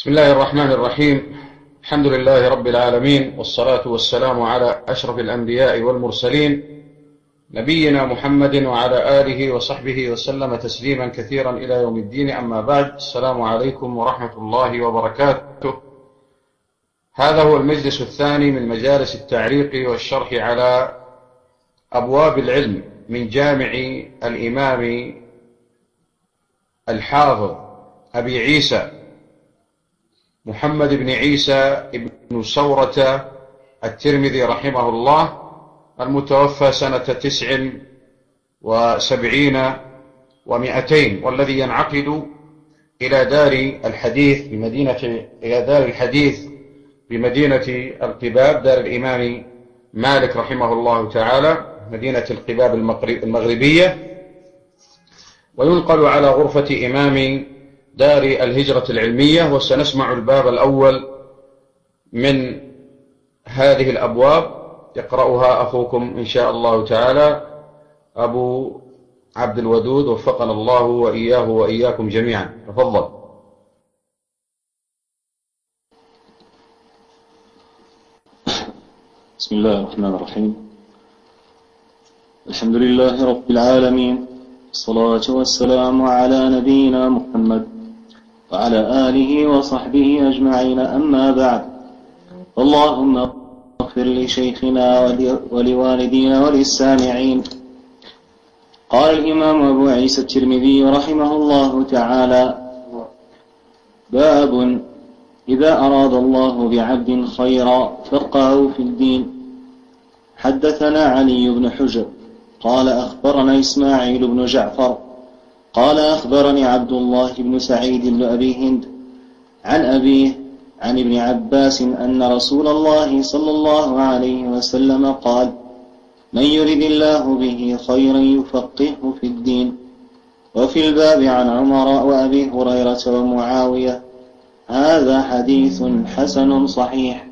بسم الله الرحمن الرحيم. الحمد لله رب العالمين، والصلاة والسلام على أشرف الأنبياء والمرسلين نبينا محمد وعلى آله وصحبه وسلم تسليما كثيرا إلى يوم الدين. أما بعد، السلام عليكم ورحمة الله وبركاته. هذا هو المجلس الثاني من مجالس التعليق والشرح على أبواب العلم من جامع الإمام الحافظ أبي عيسى محمد بن عيسى بن سورة الترمذي رحمه الله، المتوفى سنة 79 و200، والذي ينعقد إلى دار الحديث بمدينة القباب، دار الإمام مالك رحمه الله تعالى، مدينة القباب المغربية، وينقل على غرفة إمام دار الهجرة العلمية. وسنسمع الباب الأول من هذه الأبواب، يقرأها أخوكم إن شاء الله تعالى أبو عبد الودود، وفقنا الله وإياه وإياكم جميعا. تفضل. بسم الله الرحمن الرحيم. الحمد لله رب العالمين، الصلاة والسلام على نبينا محمد وعلى آله وصحبه أجمعين. أما بعد، اللهم اغفر لشيخنا ولوالدينا وللسامعين. قال الإمام أبو عيسى الترمذي رحمه الله تعالى: باب إذا أراد الله بعبد خيرا فقهه في الدين. حدثنا علي بن حجر قال أخبرنا إسماعيل بن جعفر قال أخبرني عبد الله بن سعيد بن أبي هند عن أبيه عن ابن عباس أن رسول الله صلى الله عليه وسلم قال: من يرد الله به خيرا يفقهه في الدين. وفي الباب عن عمر وأبي هريرة ومعاوية. هذا حديث حسن صحيح.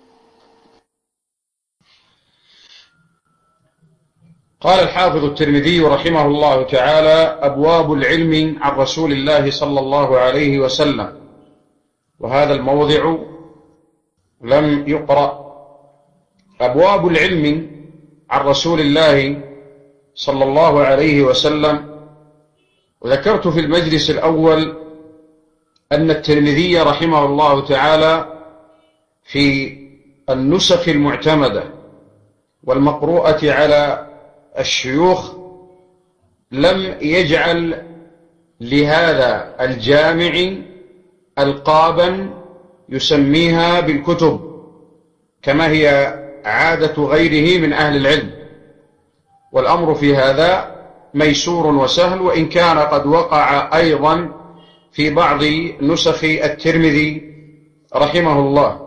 قال الحافظ الترمذي رحمه الله تعالى: أبواب العلم عن رسول الله صلى الله عليه وسلم. وهذا الموضع لم يقرأ. أبواب العلم عن رسول الله صلى الله عليه وسلم. وذكرت في المجلس الأول أن الترمذي رحمه الله تعالى في النسخ المعتمدة والمقروءة على الشيوخ لم يجعل لهذا الجامع ألقابا يسميها بالكتب كما هي عادة غيره من أهل العلم، والأمر في هذا ميسور وسهل، وإن كان قد وقع أيضا في بعض نسخ الترمذي رحمه الله،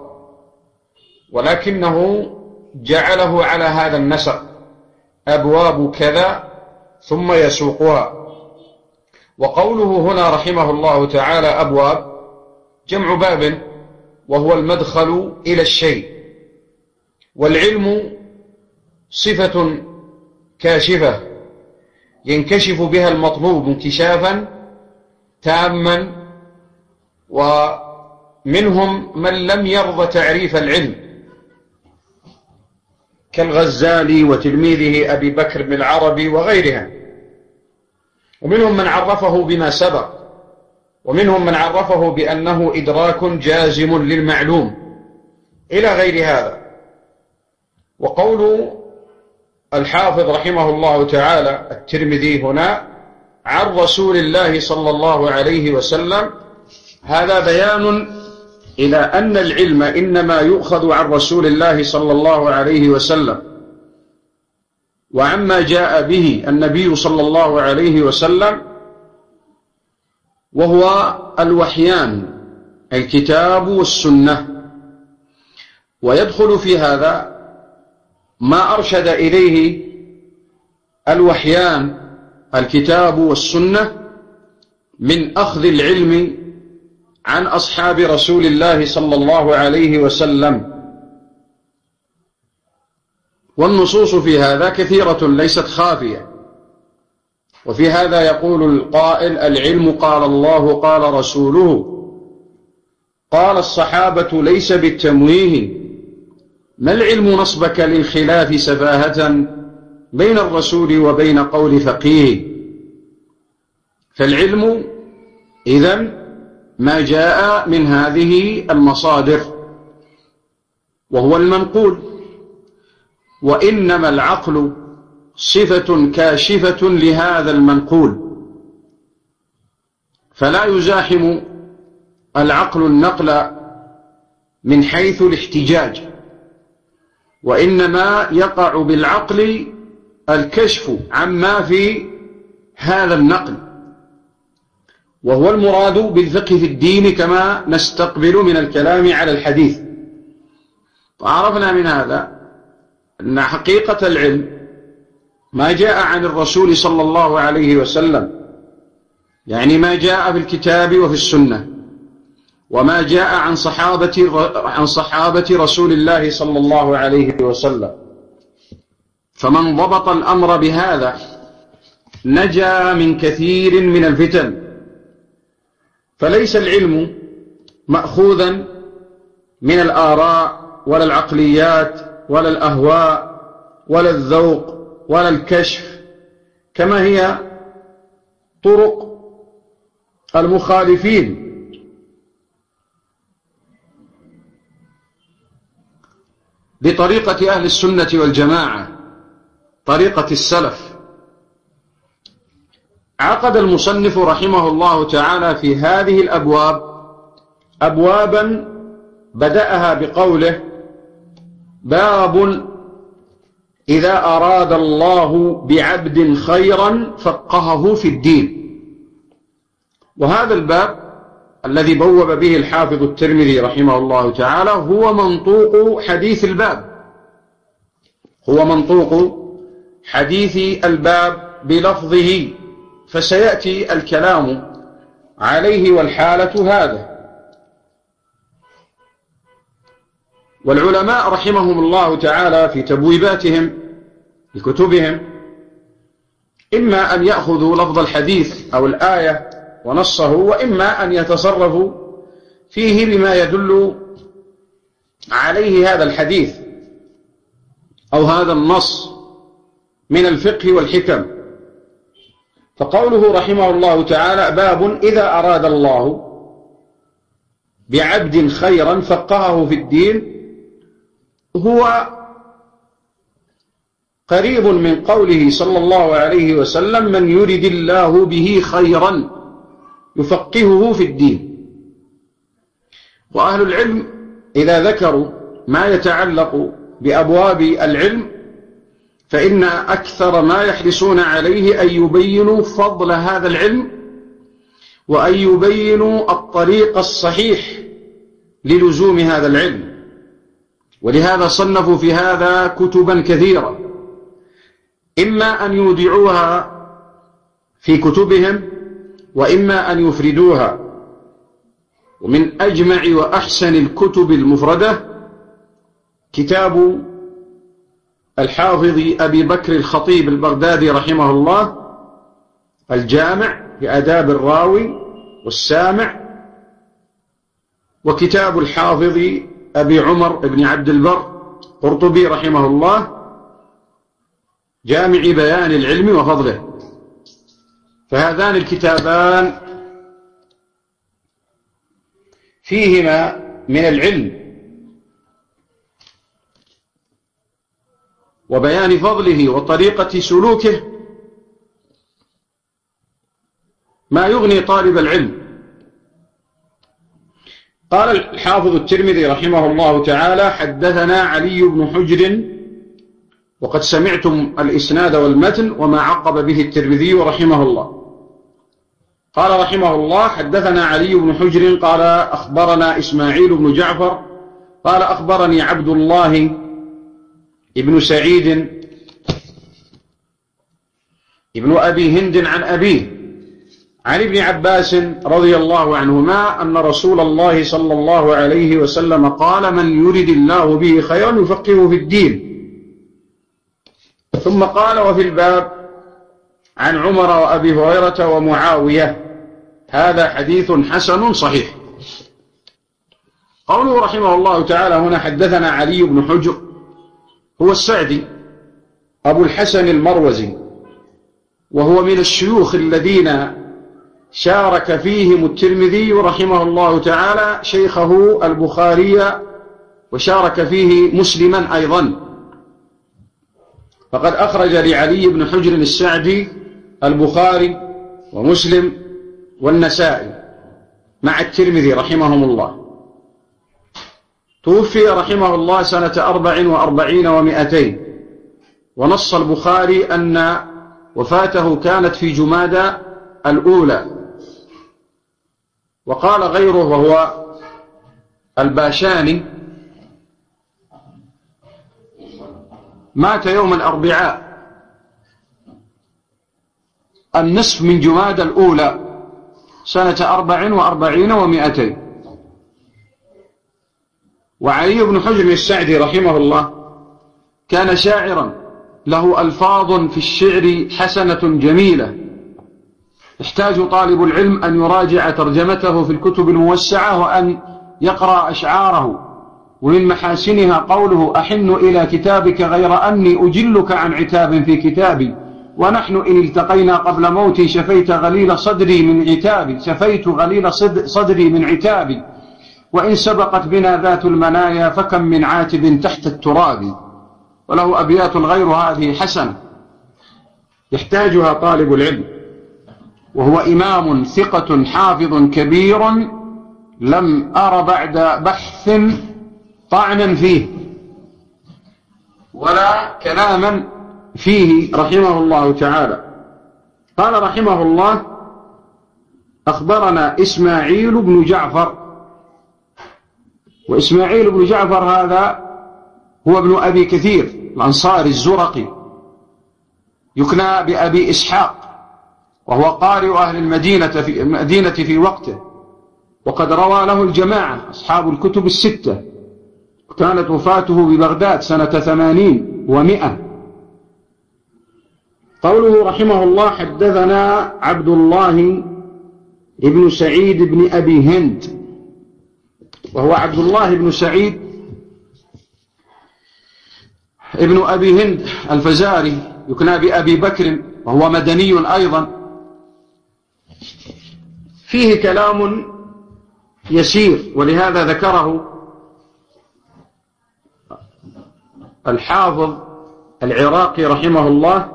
ولكنه جعله على هذا النسق: أبواب كذا ثم يسوقها. وقوله هنا رحمه الله تعالى أبواب جمع باب، وهو المدخل إلى الشيء، والعلم صفة كاشفة ينكشف بها المطلوب انكشافا تاما. ومنهم من لم يرضى تعريف العلم كالغزالي وتلميذه أبي بكر بن العربي وغيرها، ومنهم من عرفه بما سبق، ومنهم من عرفه بأنه إدراك جازم للمعلوم إلى غير هذا. وقول الحافظ رحمه الله تعالى الترمذي هنا عن رسول الله صلى الله عليه وسلم، هذا بيان إلى أن العلم إنما يؤخذ عن رسول الله صلى الله عليه وسلم وعما جاء به النبي صلى الله عليه وسلم، وهو الوحيان الكتاب والسنة. ويدخل في هذا ما أرشد إليه الوحيان الكتاب والسنة من أخذ العلم عن أصحاب رسول الله صلى الله عليه وسلم. والنصوص في هذا كثيرة ليست خافية، وفي هذا يقول القائل: العلم قال الله قال رسوله قال الصحابة ليس بالتمويه ما العلم نصبك للخلاف سفاهة بين الرسول وبين قول فقيه. فالعلم إذن ما جاء من هذه المصادر وهو المنقول، وإنما العقل صفة كاشفة لهذا المنقول، فلا يزاحم العقل النقل من حيث الاحتجاج، وإنما يقع بالعقل الكشف عما في هذا النقل، وهو المراد بالفقه في الدين كما نستقبل من الكلام على الحديث. وعرفنا من هذا أن حقيقة العلم ما جاء عن الرسول صلى الله عليه وسلم، يعني ما جاء في الكتاب وفي السنة، وما جاء عن صحابة رسول الله صلى الله عليه وسلم. فمن ضبط الأمر بهذا نجا من كثير من الفتن. فليس العلم مأخوذا من الآراء ولا العقليات ولا الأهواء ولا الذوق ولا الكشف كما هي طرق المخالفين بطريقة أهل السنة والجماعة، طريقة السلف. عقد المصنف رحمه الله تعالى في هذه الأبواب أبوابا بدأها بقوله: باب إذا أراد الله بعبد خيرا فقهه في الدين. وهذا الباب الذي بوب به الحافظ الترمذي رحمه الله تعالى هو منطوق حديث الباب، هو منطوق حديث الباب بلفظه، فسيأتي الكلام عليه والحالة هذا. والعلماء رحمهم الله تعالى في تبويباتهم لكتبهم إما أن يأخذوا لفظ الحديث أو الآية ونصه، وإما أن يتصرفوا فيه بما يدل عليه هذا الحديث أو هذا النص من الفقه والحكم. فقوله رحمه الله تعالى: باب إذا أراد الله بعبد خيرا فقهه في الدين، هو قريب من قوله صلى الله عليه وسلم: من يرد الله به خيرا يفقهه في الدين. وأهل العلم إذا ذكروا ما يتعلق بأبواب العلم فإن أكثر ما يحرصون عليه أن يبينوا فضل هذا العلم، وأن يبينوا الطريق الصحيح للزوم هذا العلم. ولهذا صنفوا في هذا كتبا كثيرة، إما أن يودعوها في كتبهم وإما أن يفردوها. ومن أجمع وأحسن الكتب المفردة كتاب الحافظ أبي بكر الخطيب البغدادي رحمه الله، الجامع لآداب الراوي والسامع، وكتاب الحافظ أبي عمر بن عبد البر قرطبي رحمه الله، جامع بيان العلم وفضله. فهذان الكتابان فيهما من العلم وبيان فضله وطريقة سلوكه ما يغني طالب العلم. قال الحافظ الترمذي رحمه الله تعالى: حدثنا علي بن حجر، وقد سمعتم الإسناد والمتن وما عقب به الترمذي رحمه الله. قال رحمه الله: حدثنا علي بن حجر قال أخبرنا إسماعيل بن جعفر قال أخبرني عبد الله ابن سعيد ابن أبي هند عن أبيه عن ابن عباس رضي الله عنهما أن رسول الله صلى الله عليه وسلم قال: من يرد الله به خيرا يفقهه في الدين. ثم قال: وفي الباب عن عمر وأبي هريرة ومعاوية. هذا حديث حسن صحيح. قوله رحمه الله تعالى هنا حدثنا علي بن حجر هو السعدي أبو الحسن المروزي، وهو من الشيوخ الذين شارك فيهم الترمذي رحمه الله تعالى شيخه البخاري، وشارك فيه مسلما أيضا، فقد أخرج لعلي بن حجر السعدي البخاري ومسلم والنسائي مع الترمذي رحمهم الله. توفي رحمه الله سنة 44 و200، ونص البخاري أن وفاته كانت في جمادى الأولى، وقال غيره وهو الباشاني مات يوم الأربعاء النصف من جمادى الأولى سنة 44 و200. وعلي بن حجر السعدي رحمه الله كان شاعرا له ألفاظ في الشعر حسنة جميلة، يحتاج طالب العلم أن يراجع ترجمته في الكتب الموسعة وأن يقرأ أشعاره. ومن محاسنها قوله: أحن إلى كتابك غير أني أجلك عن عتاب في كتابي، ونحن إن التقينا قبل موتي شفيت غليل صدري من عتابي، وإن سبقت بنا ذات المنايا فكم من عاتب تحت التراب. وله أبيات غير هذه حسنة يحتاجها طالب العلم، وهو إمام ثقة حافظ كبير لم أر بعد بحث طعنا فيه ولا كلاما فيه رحمه الله تعالى. قال رحمه الله: أخبرنا إسماعيل بن جعفر. وإسماعيل بن جعفر هذا هو ابن أبي كثير الأنصاري الزرقي، يكنى بأبي إسحاق، وهو قارئ أهل المدينة في وقته، وقد روى له الجماعة أصحاب الكتب الستة. كانت وفاته ببغداد سنة 80 و100. قوله رحمه الله: حدثنا عبد الله بن سعيد بن أبي هند، وهو عبد الله بن سعيد ابن أبي هند الفزاري، يكنى بأبي بكر، وهو مدني أيضا. فيه كلام يسير، ولهذا ذكره الحافظ العراقي رحمه الله،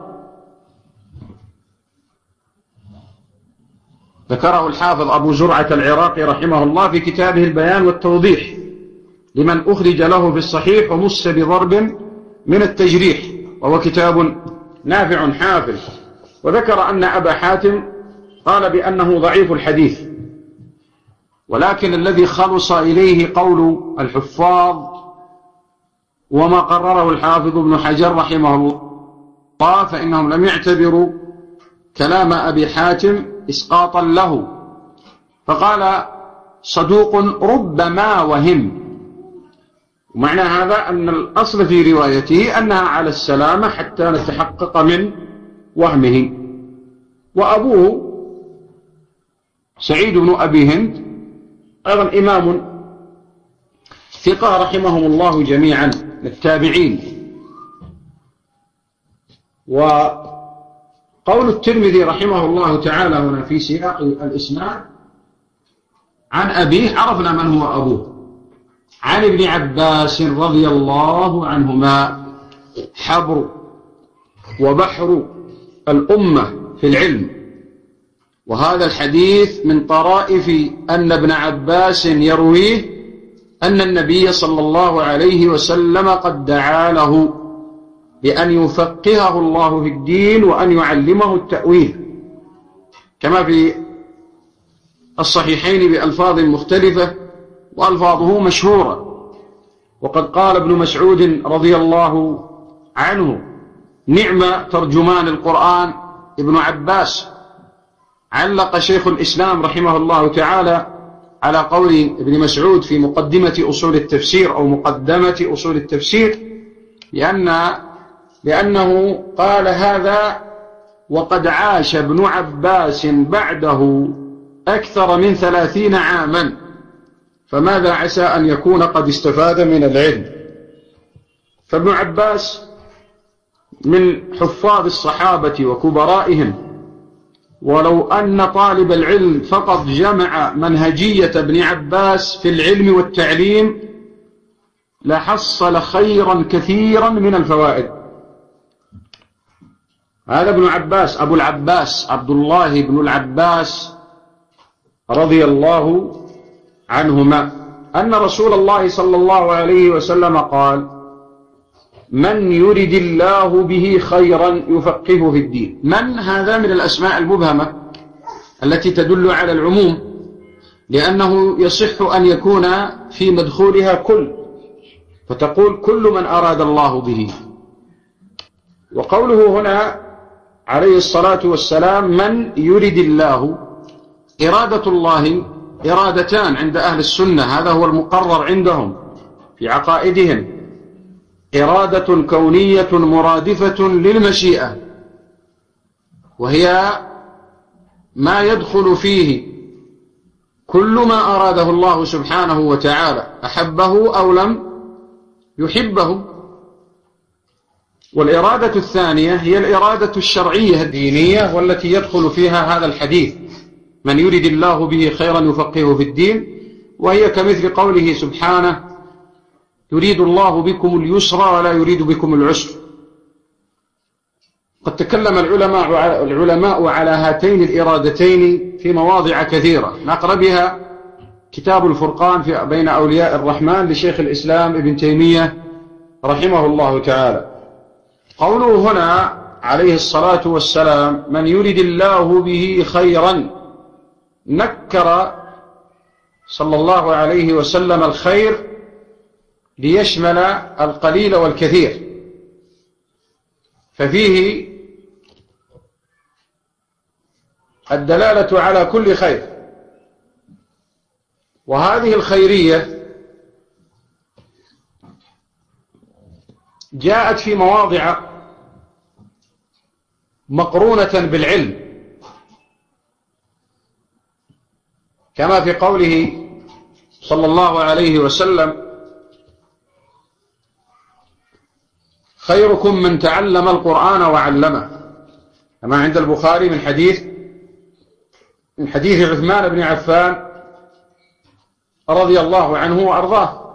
ذكره الحافظ أبو زرعة العراقي رحمه الله في كتابه البيان والتوضيح لمن أخرج له في الصحيح ومس بضرب من التجريح، وهو كتاب نافع حافل. وذكر أن أبا حاتم قال بأنه ضعيف الحديث، ولكن الذي خلص إليه قول الحفاظ وما قرره الحافظ ابن حجر رحمه الله، فإنهم لم يعتبروا كلام أبي حاتم إسقاطا له، فقال: صدوق ربما وهم. ومعنى هذا أن الأصل في روايته أنها على السلامة حتى نتحقق من وهمه. وأبوه سعيد بن أبي هند أيضا إمام ثقة رحمهم الله جميعا للتابعين. وقول الترمذي رحمه الله تعالى هنا في سياق الإسناد عن أبيه، عرفنا من هو أبوه، عن ابن عباس رضي الله عنهما، حبر وبحر الأمة في العلم. وهذا الحديث من طرائف أن ابن عباس يرويه أن النبي صلى الله عليه وسلم قد دعا له بأن يفقهه الله في الدين وأن يعلمه التأويل، كما في الصحيحين بألفاظ مختلفة وألفاظه مشهورة. وقد قال ابن مسعود رضي الله عنه: نعم ترجمان القرآن ابن عباس. علق شيخ الإسلام رحمه الله تعالى على قول ابن مسعود في مقدمة أصول التفسير أو مقدمة أصول التفسير لأنه قال هذا وقد عاش ابن عباس بعده أكثر من 30 عاما، فماذا عسى أن يكون قد استفاد من العلم؟ فابن عباس من حفاظ الصحابة وكبرائهم، ولو أن طالب العلم فقط جمع منهجية ابن عباس في العلم والتعليم لحصل خيرا كثيرا من الفوائد. هذا ابن عباس أبو العباس عبد الله بن العباس رضي الله عنهما أن رسول الله صلى الله عليه وسلم قال: من يرد الله به خيرا يفقهه في الدين. من هذا من الأسماء المبهمة التي تدل على العموم، لأنه يصح أن يكون في مدخولها كل، فتقول كل من أراد الله به. وقوله هنا عليه الصلاة والسلام من يرد الله، إرادة الله إرادتان عند أهل السنة، هذا هو المقرر عندهم في عقائدهم: إرادة كونية مرادفة للمشيئة، وهي ما يدخل فيه كل ما أراده الله سبحانه وتعالى، أحبه أو لم يحبه. والإرادة الثانية هي الإرادة الشرعية الدينية، والتي يدخل فيها هذا الحديث: من يرد الله به خيرا يفقهه في الدين، وهي كمثل قوله سبحانه: يريد الله بكم اليسر ولا يريد بكم العسر. قد تكلم العلماء على هاتين الإرادتين في مواضع كثيرة، من أقربها كتاب الفرقان بين أولياء الرحمن لشيخ الإسلام ابن تيمية رحمه الله تعالى. قوله هنا عليه الصلاة والسلام من يرد الله به خيرا، نكر صلى الله عليه وسلم الخير ليشمل القليل والكثير، ففيه الدلالة على كل خير. وهذه الخيرية جاءت في مواضع مقرونة بالعلم، كما في قوله صلى الله عليه وسلم: خيركم من تعلم القرآن وعلمه، كما عند البخاري من حديث عثمان بن عفان رضي الله عنه وأرضاه.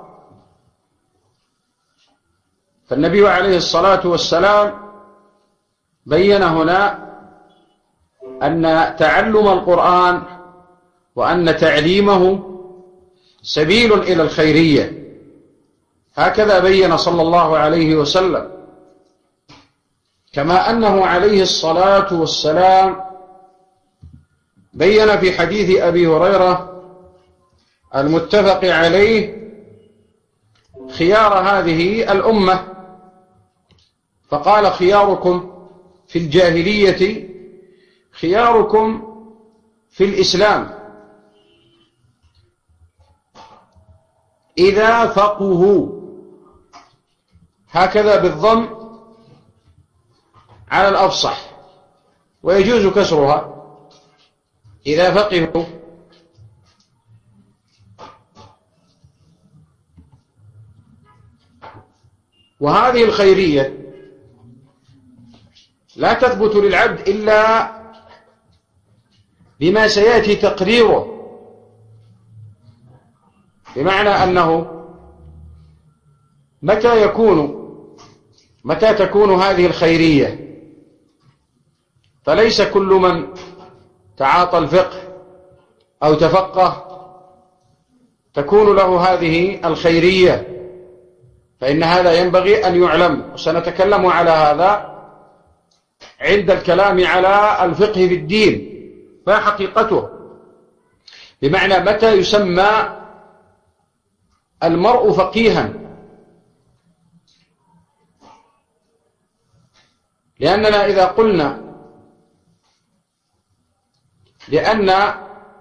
فالنبي عليه الصلاة والسلام بين هنا أن تعلم القرآن وأن تعليمه سبيل إلى الخيرية، هكذا بين صلى الله عليه وسلم. كما أنه عليه الصلاة والسلام بين في حديث أبي هريرة المتفق عليه خيار هذه الأمة، فقال: خياركم في الجاهلية خياركم في الإسلام إذا فقهوا، هكذا بالضم على الأفصح، ويجوز كسرها إذا فقهوا. وهذه الخيرية لا تثبت للعبد إلا بما سيأتي تقريره، بمعنى أنه متى تكون هذه الخيرية، فليس كل من تعاطى الفقه أو تفقه تكون له هذه الخيرية، فإن هذا ينبغي أن يعلم، وسنتكلم على هذا عند الكلام على الفقه في الدين، فحقيقته بمعنى متى يسمى المرء فقيها. لأننا إذا قلنا لأن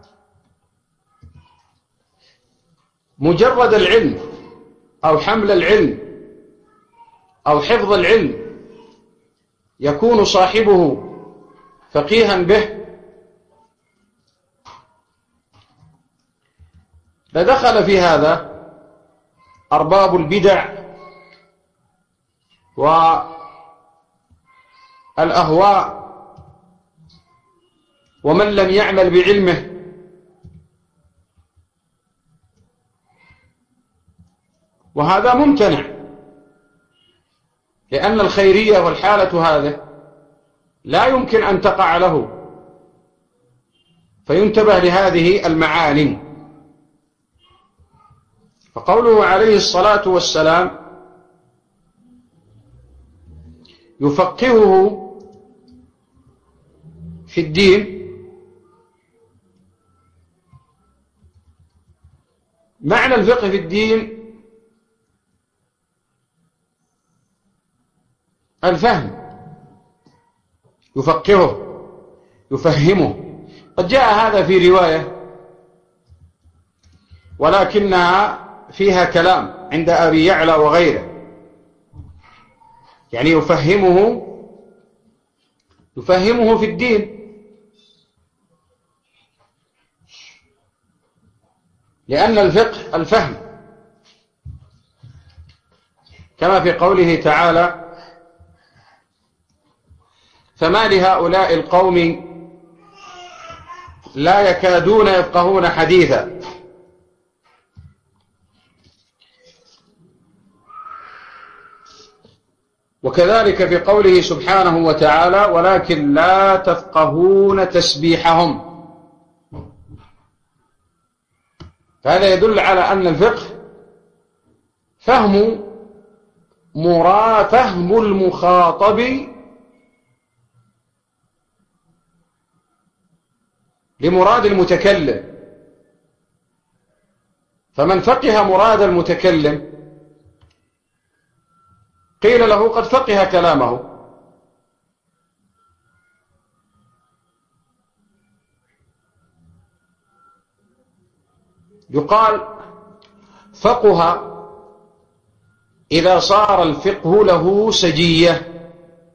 مجرد العلم أو حمل العلم أو حفظ العلم يكون صاحبه فقيها به، لدخل في هذا أرباب البدع والأهواء ومن لم يعمل بعلمه، وهذا ممتنع، لأن الخيرية والحالة هذه لا يمكن أن تقع له، فينتبه لهذه المعالم. فقوله عليه الصلاة والسلام يفقهه في الدين، معنى الفقه في الدين الفهم، يفقهه يفهمه. قد جاء هذا في رواية ولكنها فيها كلام عند أبي يعلى وغيره، يعني يفهمه في الدين، لأن الفقه الفهم، كما في قوله تعالى فما لهؤلاء القوم لا يكادون يفقهون حديثا. وكذلك في قوله سبحانه وتعالى ولكن لا تفقهون تسبيحهم. فهذا يدل على أن الفقه فهم المخاطب لمراد المتكلم، فمن فقه مراد المتكلم قيل له قد فقه كلامه. يقال فقه إذا صار الفقه له سجية،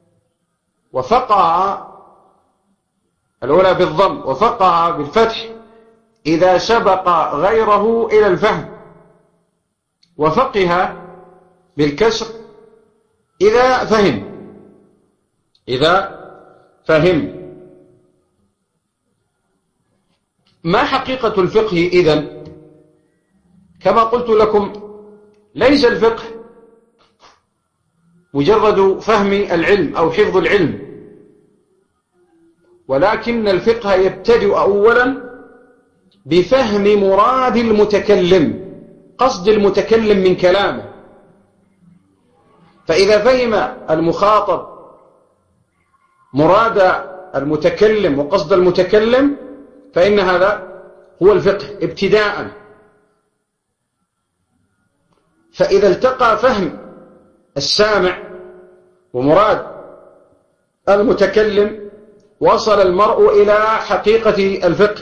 وفقه الأولى بالضم، وفقه بالفتح إذا سبق غيره إلى الفهم، وفقه بالكسر إذا فهم. ما حقيقة الفقه إذن؟ كما قلت لكم ليس الفقه مجرد فهم العلم أو حفظ العلم، ولكن الفقه يبتدئ أولا بفهم مراد المتكلم، قصد المتكلم من كلامه. فإذا فهم المخاطب مراد المتكلم وقصد المتكلم فإن هذا هو الفقه ابتداء. فإذا التقى فهم السامع ومراد المتكلم وصل المرء إلى حقيقة الفقه،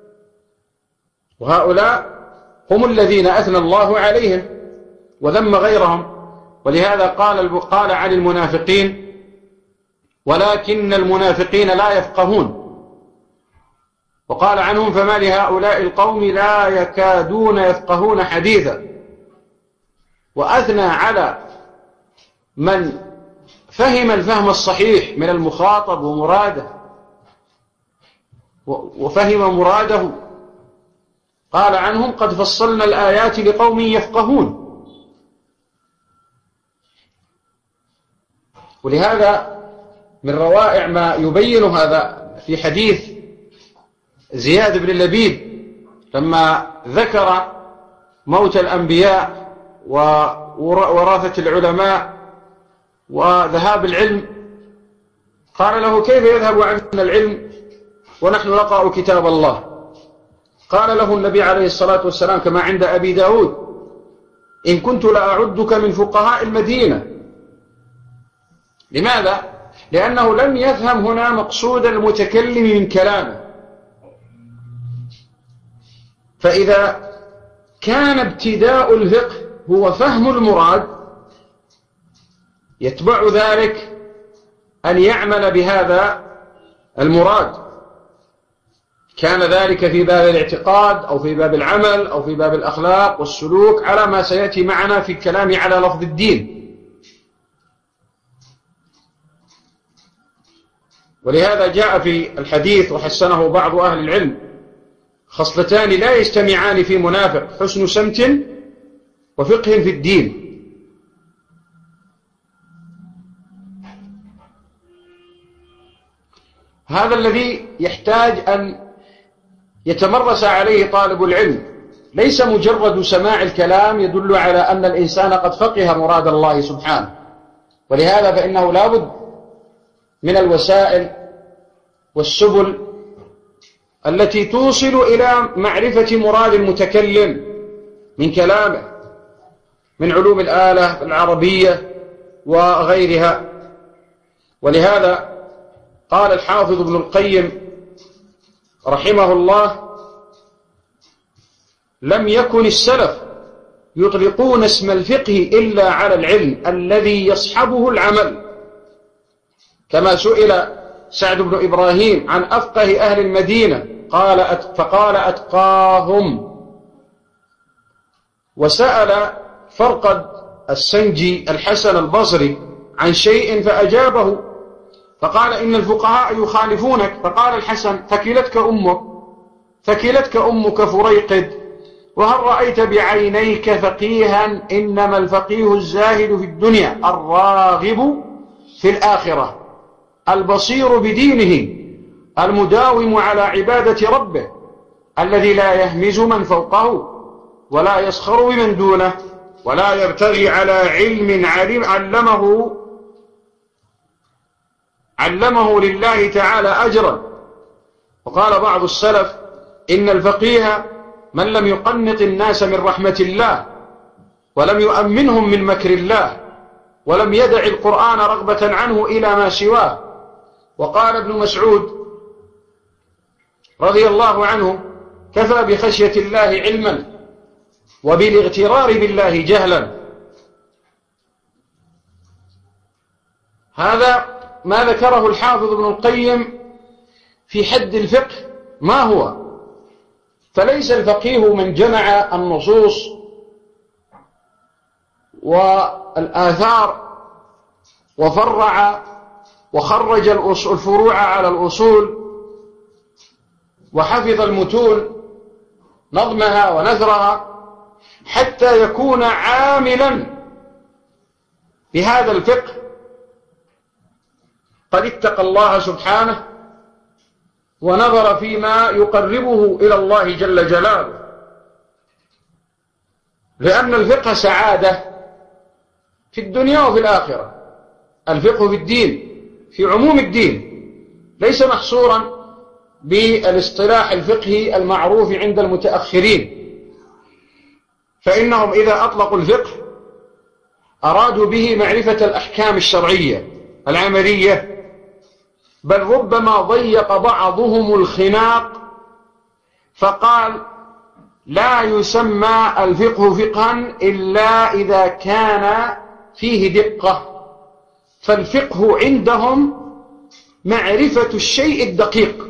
وهؤلاء هم الذين أثنى الله عليهم وذم غيرهم. ولهذا قال عن المنافقين ولكن المنافقين لا يفقهون، وقال عنهم فما لهؤلاء القوم لا يكادون يفقهون حديثا. وأثنى على من فهم الفهم الصحيح من المخاطب ومراده وفهم مراده، قال عنهم قد فصلنا الآيات لقوم يفقهون. ولهذا من روائع ما يبين هذا في حديث زياد بن لبيد لما ذكر موت الأنبياء ووراثة العلماء وذهاب العلم، قال له كيف يذهب عنا العلم ونحن نقرأ كتاب الله؟ قال له النبي عليه الصلاة والسلام كما عند أبي داود إن كنت لأعدك من فقهاء المدينة. لماذا؟ لأنه لم يفهم هنا مقصود المتكلم من كلامه. فإذا كان ابتداء الفقه هو فهم المراد يتبع ذلك أن يعمل بهذا المراد. كان ذلك في باب الاعتقاد أو في باب العمل أو في باب الأخلاق والسلوك، على ما سيأتي معنا في الكلام على لفظ الدين. ولهذا جاء في الحديث وحسنه بعض أهل العلم: خصلتان لا يجتمعان في منافق: حسن سمت وفقه في الدين. هذا الذي يحتاج أن يتمرس عليه طالب العلم، ليس مجرد سماع الكلام يدل على أن الإنسان قد فقه مراد الله سبحانه. ولهذا فإنه لا بد من الوسائل والسبل التي توصل إلى معرفة مراد المتكلم من كلامه، من علوم الآلة العربية وغيرها. ولهذا قال الحافظ ابن القيم رحمه الله: لم يكن السلف يطلقون اسم الفقه إلا على العلم الذي يصحبه العمل، كما سئل سعد بن إبراهيم عن أفقه أهل المدينة فقال أتقاهم. وسأل فرقد السنجي الحسن البصري عن شيء فأجابه، فقال إن الفقهاء يخالفونك. فقال الحسن: ثكلتك أمك فريقد، وهل رأيت بعينيك فقيها؟ إنما الفقيه الزاهد في الدنيا الراغب في الآخرة البصير بدينه المداوم على عبادة ربه الذي لا يهمز من فوقه ولا يسخر بمن دونه ولا يبتغي على علم علمه لله تعالى أجرا. وقال بعض السلف: إن الفقيه من لم يقنط الناس من رحمة الله ولم يؤمنهم من مكر الله ولم يدع القرآن رغبة عنه إلى ما سواه. وقال ابن مسعود رضي الله عنه: كفى بخشية الله علما وبالاغترار بالله جهلا. هذا ما ذكره الحافظ ابن القيم في حد الفقه ما هو. فليس الفقيه من جمع النصوص والآثار وفرع وخرج الفروع على الأصول وحفظ المتون نظمها ونثرها حتى يكون عاملا بهذا الفقه قد اتقى الله سبحانه ونظر فيما يقربه إلى الله جل جلاله. لأن الفقه سعادة في الدنيا وفي الآخرة. الفقه في الدين في عموم الدين ليس محصورا بالاصطلاح الفقهي المعروف عند المتأخرين، فإنهم إذا أطلقوا الفقه أرادوا به معرفة الأحكام الشرعية العملية، بل ربما ضيق بعضهم الخناق فقال: لا يسمى الفقه فقها إلا إذا كان فيه دقة، فالفقه عندهم معرفة الشيء الدقيق.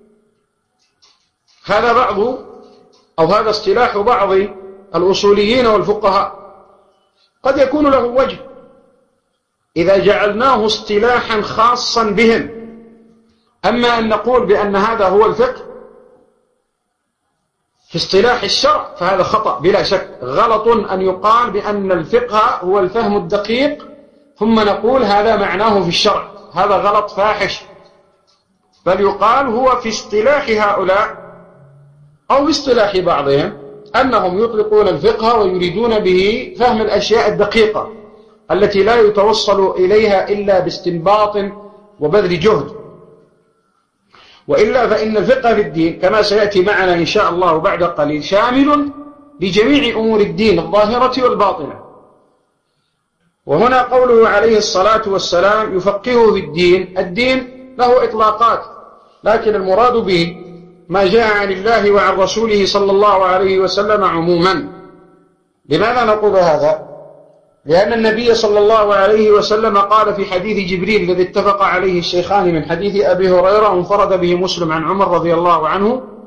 هذا اصطلاح بعض الأصوليين والفقهاء، قد يكون له وجه إذا جعلناه اصطلاحا خاصا بهم. أما أن نقول بأن هذا هو الفقه في اصطلاح الشرع فهذا خطأ بلا شك. غلط أن يقال بأن الفقه هو الفهم الدقيق ثم نقول هذا معناه في الشرع، هذا غلط فاحش. بل يقال هو في اصطلاح هؤلاء أو في اصطلاح بعضهم أنهم يطلقون الفقه ويريدون به فهم الأشياء الدقيقة التي لا يتوصل إليها إلا باستنباط وبذل جهد. وإلا فإن الفقه في الدين كما سيأتي معنا إن شاء الله بعد قليل شامل لجميع أمور الدين الظاهرة والباطنة. وهنا قوله عليه الصلاة والسلام يفقهه في الدين، الدين له إطلاقات، لكن المراد به ما جاء عن الله وعن رسوله صلى الله عليه وسلم عموما. لماذا نقول هذا؟ لأن النبي صلى الله عليه وسلم قال في حديث جبريل الذي اتفق عليه الشيخان من حديث أبي هريرة وانفرد به مسلم عن عمر رضي الله عنه: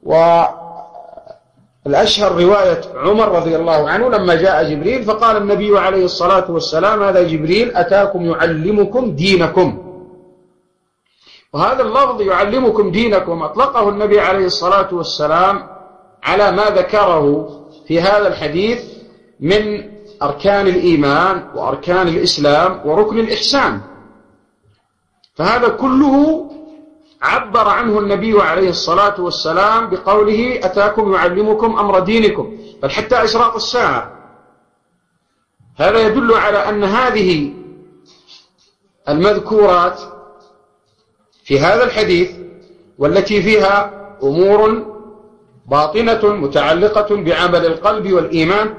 والأشهر رواية عمر رضي الله عنه لما جاء جبريل فقال النبي عليه الصلاة والسلام: هذا جبريل أتاكم يعلمكم دينكم. وهذا اللفظ يعلمكم دينكم أطلقه النبي عليه الصلاة والسلام على ما ذكره في هذا الحديث من أركان الإيمان وأركان الإسلام وركن الإحسان، فهذا كله عبر عنه النبي عليه الصلاة والسلام بقوله: أتاكم يعلمكم أمر دينكم، بل حتى أشراط الساعة. هذا يدل على أن هذه المذكورات في هذا الحديث والتي فيها أمور باطنة متعلقة بعمل القلب والإيمان،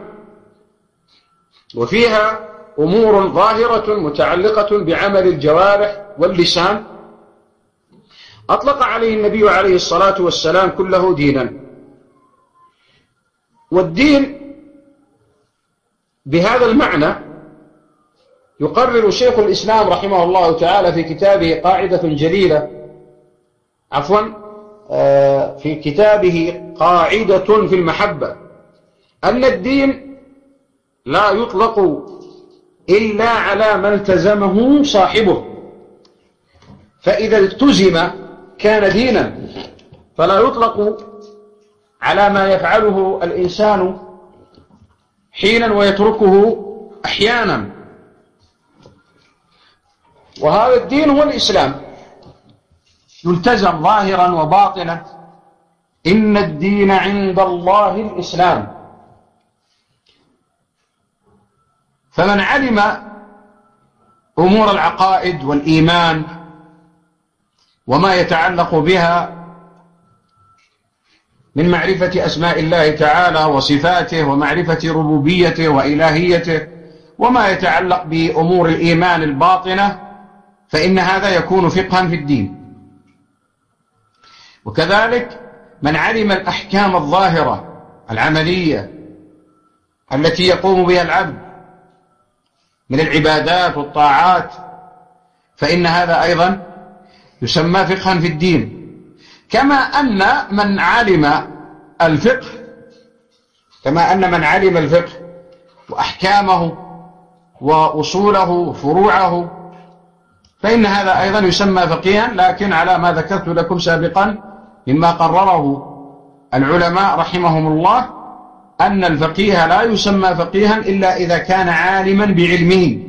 وفيها أمور ظاهرة متعلقة بعمل الجوارح واللسان، أطلق عليه النبي عليه الصلاة والسلام كله دينا. والدين بهذا المعنى يقرر شيخ الإسلام رحمه الله تعالى في كتابه قاعدة جليلة، في كتابه قاعدة في المحبة، أن الدين لا يطلق إلا على ما التزمه صاحبه، فإذا التزم كان دينا، فلا يطلق على ما يفعله الإنسان حينا ويتركه أحيانا. وهذا الدين هو الإسلام، يلتزم ظاهرا وباطنا. إن الدين عند الله الإسلام. فمن علم أمور العقائد والإيمان وما يتعلق بها من معرفة أسماء الله تعالى وصفاته ومعرفة ربوبيته وإلهيته وما يتعلق بأمور الإيمان الباطنة، فإن هذا يكون فقها في الدين. وكذلك من علم الأحكام الظاهرة العملية التي يقوم بها العبد من العبادات والطاعات، فإن هذا أيضا يسمى فقها في الدين. كما أن من علم الفقه وأحكامه وأصوله وفروعه، فإن هذا أيضا يسمى فقيها، لكن على ما ذكرت لكم سابقا مما قرره العلماء رحمهم الله، أن الفقيه لا يسمى فقيها إلا إذا كان عالما بعلمه،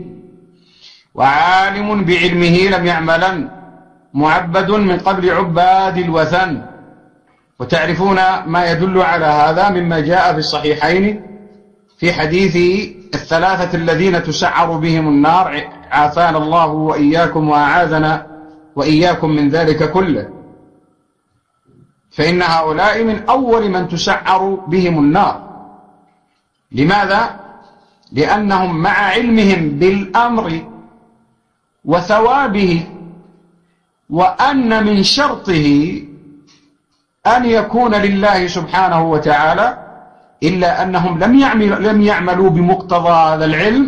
وعالم بعلمه لم يعملا معبد من قبل عباد الوثن. وتعرفون ما يدل على هذا مما جاء في الصحيحين في حديث الثلاثة الذين تسعر بهم النار، عافانا الله وإياكم وأعاذنا وإياكم من ذلك كله. فإن هؤلاء من أول من تسعر بهم النار. لماذا؟ لأنهم مع علمهم بالأمر وثوابه، وأن من شرطه أن يكون لله سبحانه وتعالى، إلا أنهم لم يعملوا بمقتضى هذا العلم،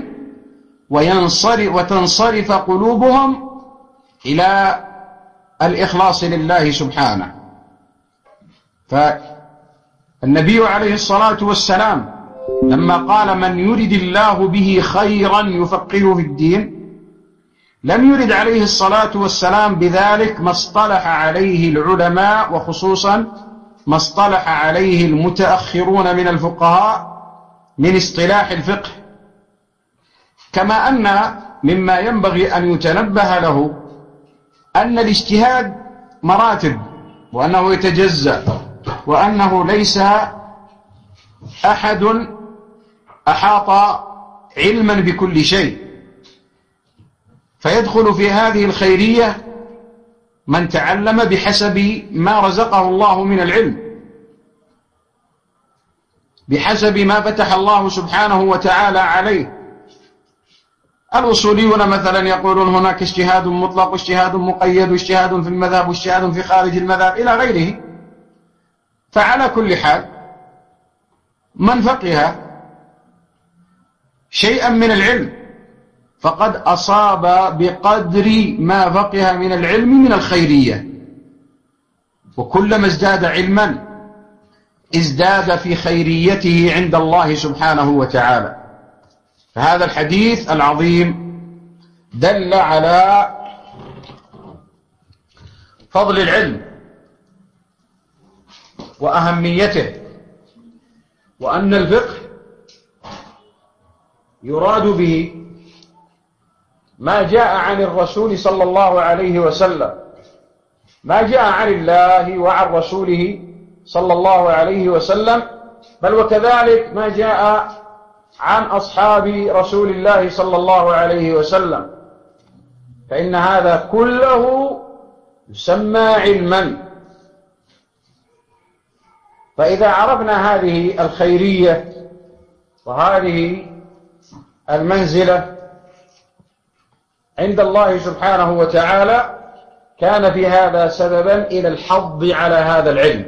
وتنصرف قلوبهم إلى الإخلاص لله سبحانه. فالنبي عليه الصلاة والسلام لما قال: من يرد الله به خيرا يفقهه في الدين، لم يرد عليه الصلاة والسلام بذلك ما اصطلح عليه العلماء، وخصوصا ما اصطلح عليه المتأخرون من الفقهاء من اصطلاح الفقه. كما أن مما ينبغي أن يتنبه له أن الاجتهاد مراتب، وأنه يتجزأ، وأنه ليس أحد أحاط علما بكل شيء. فيدخل في هذه الخيرية من تعلم بحسب ما رزقه الله من العلم، بحسب ما فتح الله سبحانه وتعالى عليه. الأصوليون مثلا يقولون هناك اجتهاد مطلق واجتهاد مقيد واجتهاد في المذهب واجتهاد في خارج المذهب إلى غيره. فعلى كل حال من فقه شيئا من العلم فقد أصاب بقدر ما فقه من العلم من الخيرية، وكلما ازداد علما ازداد في خيريته عند الله سبحانه وتعالى. فهذا الحديث العظيم دل على فضل العلم وأهميته، وأن الفقه يراد به ما جاء عن الرسول صلى الله عليه وسلم، ما جاء عن الله وعن رسوله صلى الله عليه وسلم، بل وكذلك ما جاء عن أصحاب رسول الله صلى الله عليه وسلم، فإن هذا كله يسمى علما. فإذا عرفنا هذه الخيرية وهذه المنزلة عند الله سبحانه وتعالى، كان في هذا سببا إلى الحض على هذا العلم.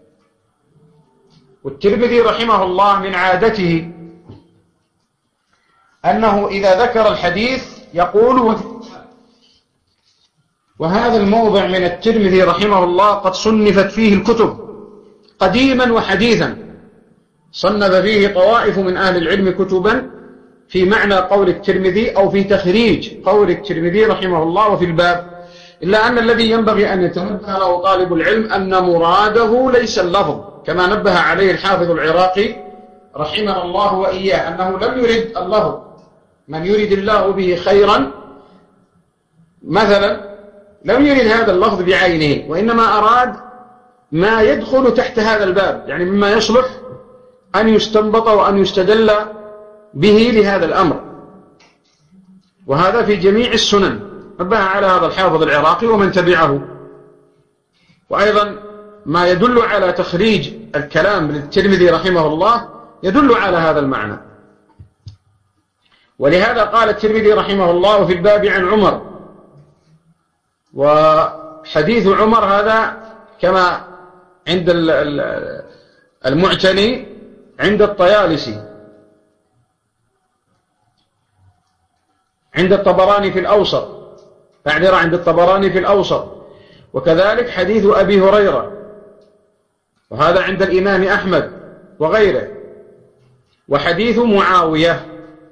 والترمذي رحمه الله من عادته أنه إذا ذكر الحديث يقول: وهذا الموضع من الترمذي رحمه الله قد صنفت فيه الكتب قديما وحديثا، صنف فيه طوائف من أهل العلم كتبا في معنى قول الترمذي أو في تخريج قول الترمذي رحمه الله وفي الباب، إلا أن الذي ينبغي أن يتنبه له طالب العلم أن مراده ليس اللفظ، كما نبه عليه الحافظ العراقي رحمه الله وإياه، أنه لم يرد اللفظ. من يرد الله به خيرا مثلا لم يرد هذا اللفظ بعينه، وإنما أراد ما يدخل تحت هذا الباب، يعني مما يصلح أن يستنبط وأن يستدل به لهذا الأمر. وهذا في جميع السنن، نبه على هذا الحافظ العراقي ومن تبعه. وأيضا ما يدل على تخريج الكلام للترمذي رحمه الله يدل على هذا المعنى. ولهذا قال الترمذي رحمه الله في الباب عن عمر، وحديث عمر هذا كما عند المعتني عند الطيالسي، عند الطبراني في الأوسط، أعذر، عند الطبراني في الأوسط. وكذلك حديث أبي هريرة، وهذا عند الإمام أحمد وغيره. وحديث معاوية،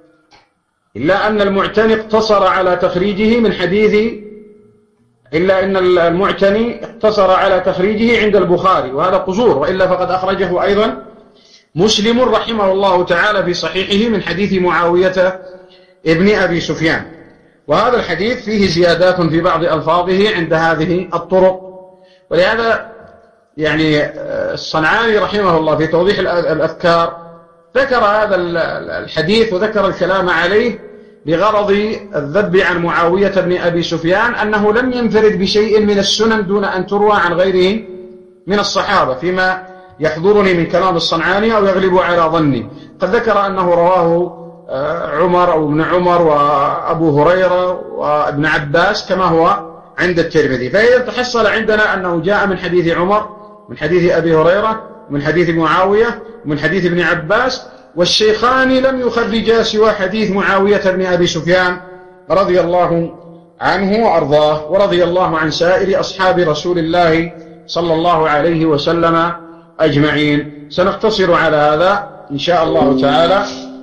إلا أن المعتني اقتصر على تخريجه من حديث، إلا أن المعتني اقتصر على تخريجه عند البخاري، وهذا قصور، وإلا فقد أخرجه أيضا مسلم رحمه الله تعالى في صحيحه من حديث معاوية ابن أبي سفيان. وهذا الحديث فيه زيادات في بعض ألفاظه عند هذه الطرق. ولهذا يعني الصنعاني رحمه الله في توضيح الأذكار ذكر هذا الحديث وذكر الكلام عليه بغرض الذب عن معاوية بن أبي سفيان، أنه لم ينفرد بشيء من السنن دون أن تروى عن غيره من الصحابة، فيما يحضرني من كلام الصنعاني أو يغلب على ظني. قد ذكر أنه رواه عمر أو ابن عمر وأبو هريرة وابن عباس كما هو عند الترمذي. فإذا تحصل عندنا أنه جاء من حديث عمر، من حديث أبي هريرة، من حديث معاوية، من حديث ابن عباس، والشيخان لم يخرجا سوى حديث معاوية بن أبي سفيان رضي الله عنه وأرضاه، ورضي الله عن سائر أصحاب رسول الله صلى الله عليه وسلم أجمعين. سنقتصر على هذا إن شاء الله تعالى،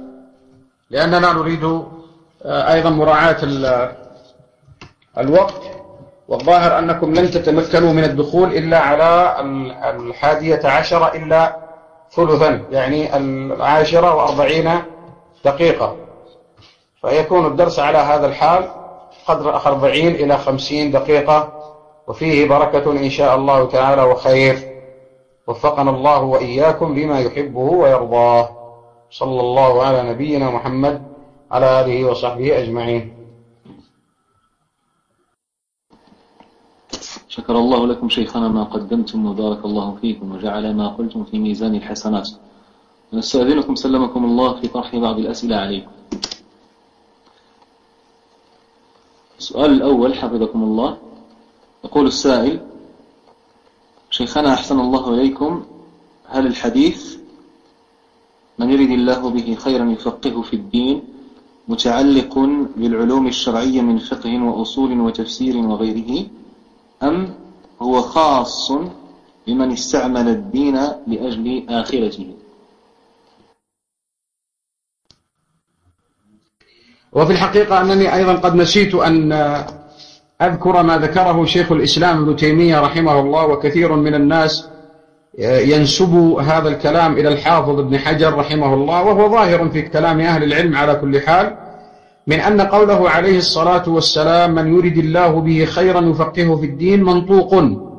لأننا نريد أيضا مراعاة الوقت، والظاهر أنكم لن تتمكنوا من الدخول إلا على 11:10 إلا ثلثا، يعني 10:40 دقيقة، فيكون الدرس على هذا الحال قدر 40 إلى 50 دقيقة، وفيه بركة إن شاء الله تعالى وخير. وفقنا الله وإياكم لما يحبه ويرضاه. صلى الله على نبينا محمد على آله وصحبه أجمعين. شكر الله لكم شيخنا ما قدمتم وبارك الله فيكم وجعل ما قلتم في ميزان الحسنات. نستأذنكم سلمكم الله في طرح بعض الأسئلة عليكم. السؤال الأول حفظكم الله، يقول السائل: شيخنا أحسن الله إليكم، هل الحديث من يرد الله به خيرا يفقهه في الدين متعلق بالعلوم الشرعية من فقه وأصول وتفسير وغيره، أم هو خاص لمن استعمل الدين لأجل آخرته. وفي الحقيقة أنني أيضا قد نسيت أن أذكر ما ذكره شيخ الإسلام ابن تيمية رحمه الله، وكثير من الناس ينسب هذا الكلام إلى الحافظ ابن حجر رحمه الله، وهو ظاهر في كلام أهل العلم على كل حال، من أن قوله عليه الصلاة والسلام من يرد الله به خيرا يفقهه في الدين منطوق،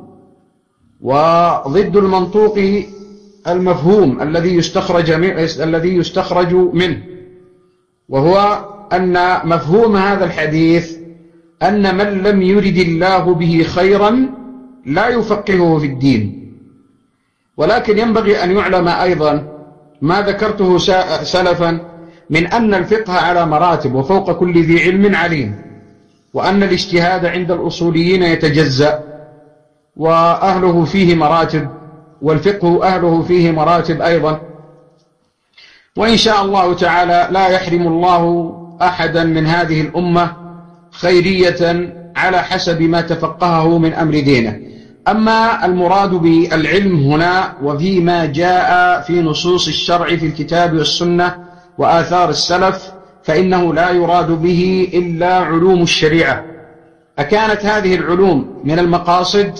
وضد المنطوق المفهوم الذي يستخرج منه، وهو أن مفهوم هذا الحديث أن من لم يرد الله به خيرا لا يفقهه في الدين. ولكن ينبغي أن يعلم أيضا ما ذكرته سلفا من أن الفقه على مراتب، وفوق كل ذي علم عليم، وأن الاجتهاد عند الأصوليين يتجزأ وأهله فيه مراتب، والفقه أهله فيه مراتب أيضا. وإن شاء الله تعالى لا يحرم الله أحدا من هذه الأمة خيرية على حسب ما تفقهه من أمر دينه. أما المراد بالعلم هنا وفيما جاء في نصوص الشرع في الكتاب والسنة وآثار السلف، فإنه لا يراد به إلا علوم الشريعة. أكانت هذه العلوم من المقاصد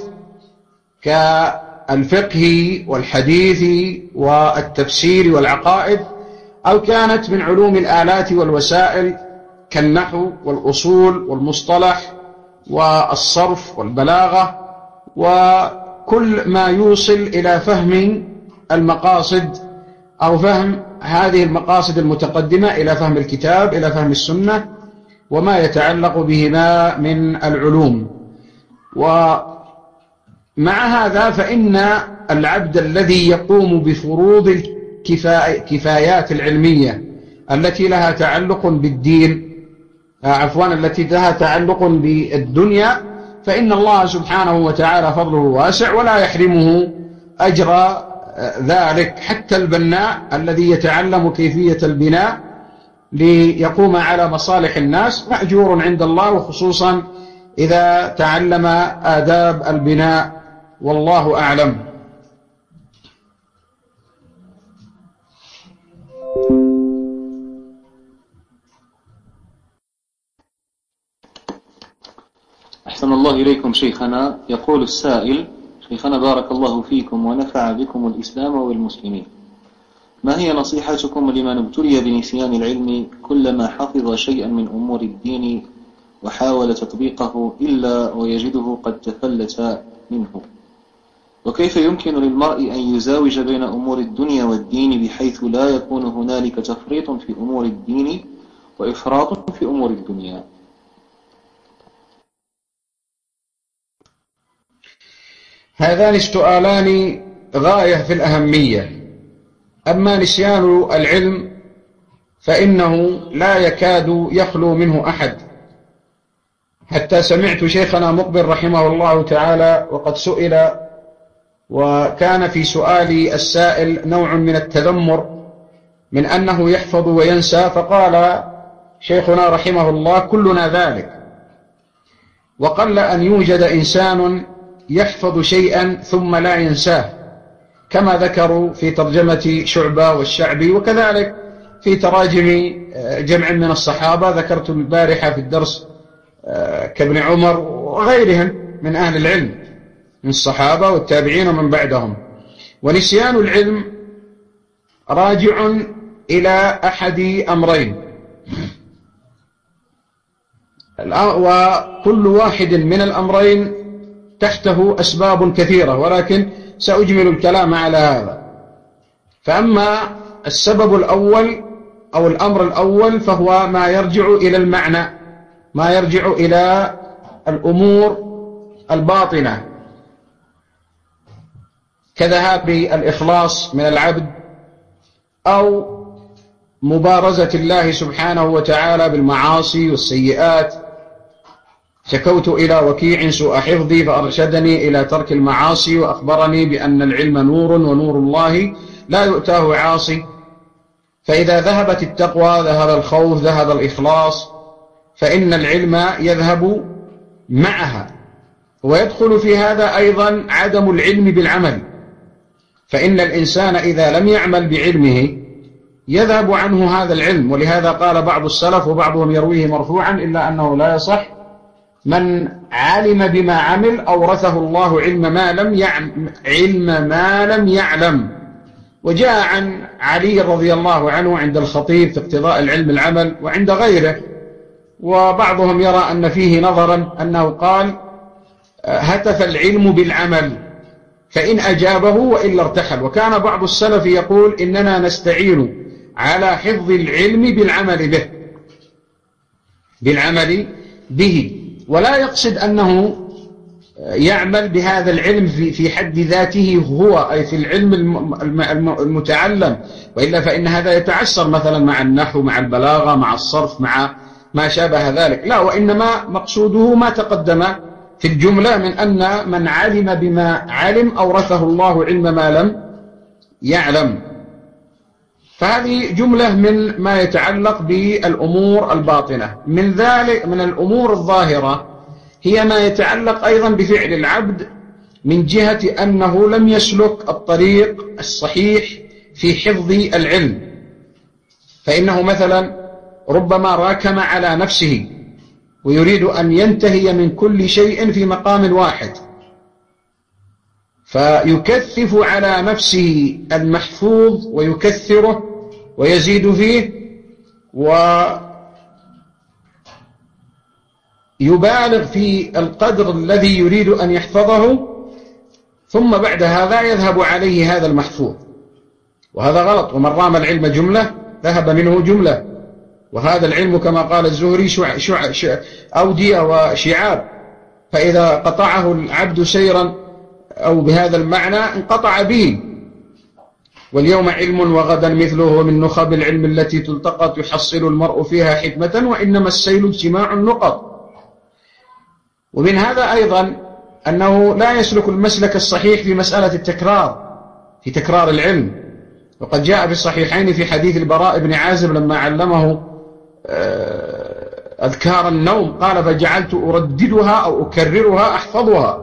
كالفقه والحديث والتفسير والعقائد، أو كانت من علوم الآلات والوسائل كالنحو والأصول والمصطلح والصرف والبلاغة، وكل ما يوصل إلى فهم المقاصد أو فهم هذه المقاصد المتقدمة إلى فهم الكتاب، إلى فهم السنة، وما يتعلق بهما من العلوم. ومع هذا فإن العبد الذي يقوم بفروض الكفايات العلمية التي لها تعلق بالدين، التي لها تعلق بالدنيا، فإن الله سبحانه وتعالى فضله واسع ولا يحرمه أجر ذلك. حتى البناء الذي يتعلم كيفية البناء ليقوم على مصالح الناس مأجور عند الله، وخصوصا إذا تعلم آداب البناء، والله أعلم. أحسن الله إليكم شيخنا. يقول السائل: شيخنا بارك الله فيكم ونفع بكم الإسلام والمسلمين، ما هي نصيحتكم لمن ابتلي بنسيان العلم كلما حفظ شيئا من أمور الدين وحاول تطبيقه إلا ويجده قد تفلت منه؟ وكيف يمكن للمرء أن يزاوج بين أمور الدنيا والدين بحيث لا يكون هنالك تفريط في أمور الدين وإفراط في أمور الدنيا؟ هذان السؤالان غاية في الأهمية. أما نسيان العلم فإنه لا يكاد يخلو منه أحد، حتى سمعت شيخنا مقبل رحمه الله تعالى وقد سئل، وكان في سؤال السائل نوع من التذمر من أنه يحفظ وينسى، فقال شيخنا رحمه الله: كلنا ذلك، وقل أن يوجد إنسان يحفظ شيئا ثم لا ينساه، كما ذكروا في ترجمة شعبة والشعبي، وكذلك في تراجم جمع من الصحابة ذكرت البارحة في الدرس كابن عمر وغيرهم من أهل العلم من الصحابة والتابعين ومن بعدهم. ونسيان العلم راجع إلى أحد أمرين، وكل واحد من الأمرين تحته أسباب كثيرة، ولكن سأجمل الكلام على هذا. فأما السبب الأول أو الأمر الأول فهو ما يرجع إلى المعنى، ما يرجع إلى الأمور الباطنة، كذهاب الإخلاص من العبد، أو مبارزة الله سبحانه وتعالى بالمعاصي والسيئات. شكوت إلى وكيع سوء حفظي فأرشدني إلى ترك المعاصي، وأخبرني بأن العلم نور، ونور الله لا يؤتاه عاصي. فإذا ذهبت التقوى ذهب الخوف، ذهب الإخلاص، فإن العلم يذهب معها. ويدخل في هذا أيضا عدم العلم بالعمل، فإن الإنسان إذا لم يعمل بعلمه يذهب عنه هذا العلم. ولهذا قال بعض السلف وبعضهم يرويه مرفوعا إلا أنه لا يصح: من علم بما عمل أورثه الله علم ما لم يعلم. وجاء عن علي رضي الله عنه عند الخطيب في اقتضاء العلم العمل وعند غيره، وبعضهم يرى أن فيه نظرا، أنه قال: هتف العلم بالعمل فإن أجابه وإلا ارتحل. وكان بعض السلف يقول: إننا نستعين على حفظ العلم بالعمل به، ولا يقصد أنه يعمل بهذا العلم في حد ذاته هو، أي في العلم المتعلم، وإلا فإن هذا يتعسر مثلا مع النحو، مع البلاغة، مع الصرف، مع ما شابه ذلك. لا، وإنما مقصوده ما تقدم في الجملة من أن من علم بما علم أورثه الله علم ما لم يعلم. فهذه جملة من ما يتعلق بالأمور الباطنة. من ذلك من الأمور الظاهرة هي ما يتعلق أيضا بفعل العبد من جهة أنه لم يسلك الطريق الصحيح في حفظ العلم، فإنه مثلا ربما راكم على نفسه ويريد أن ينتهي من كل شيء في مقام واحد، فيكثف على نفسه المحفوظ ويكثره ويزيد فيه ويبالغ في القدر الذي يريد أن يحفظه، ثم بعد هذا يذهب عليه هذا المحفوظ، وهذا غلط. ومن رام العلم جملة ذهب منه جملة، وهذا العلم كما قال الزهري أودية وشعاب، فإذا قطعه العبد سيرا أو بهذا المعنى انقطع به. واليوم علم وغدا مثله من نخب العلم التي تلتقط يحصل المرء فيها حكمة، وإنما السيل اجتماع النقط. ومن هذا أيضا أنه لا يسلك المسلك الصحيح في مسألة التكرار، في تكرار العلم. وقد جاء في الصحيحين في حديث البراء بن عازب لما علمه أذكار النوم قال: فجعلت أرددها أو أكررها أحفظها.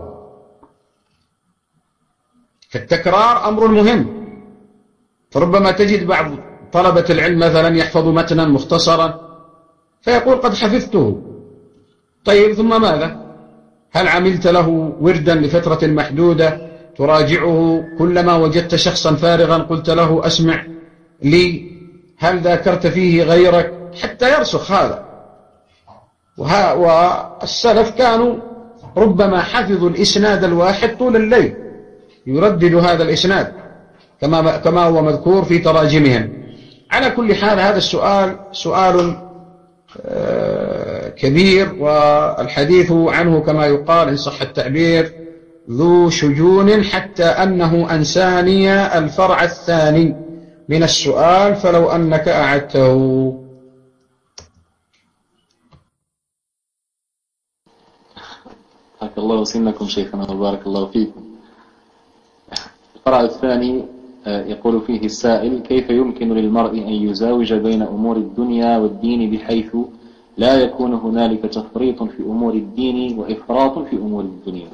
فالتكرار أمر مهم، فربما تجد بعض طلبة العلم مثلا يحفظ متنا مختصرا فيقول: قد حفظته. طيب، ثم ماذا؟ هل عملت له وردا لفترة محدودة تراجعه كلما وجدت شخصا فارغا قلت له: أسمع لي؟ هل ذاكرت فيه غيرك حتى يرسخ هذا؟ والسلف كانوا ربما حفظوا الإسناد الواحد طول الليل، يردد هذا الإسناد كما هو مذكور في تراجمهم. على كل حال هذا السؤال سؤال كبير، والحديث عنه كما يقال إن صح التعبير ذو شجون، حتى أنه أنساني الفرع الثاني من السؤال فلو أنك أعدته. حياك الله وسنكم شيخنا وبارك الله فيكم. الفرع الثاني يقول فيه السائل: كيف يمكن للمرء أن يزاوج بين أمور الدنيا والدين بحيث لا يكون هنالك تفريط في أمور الدين وإفراط في أمور الدنيا؟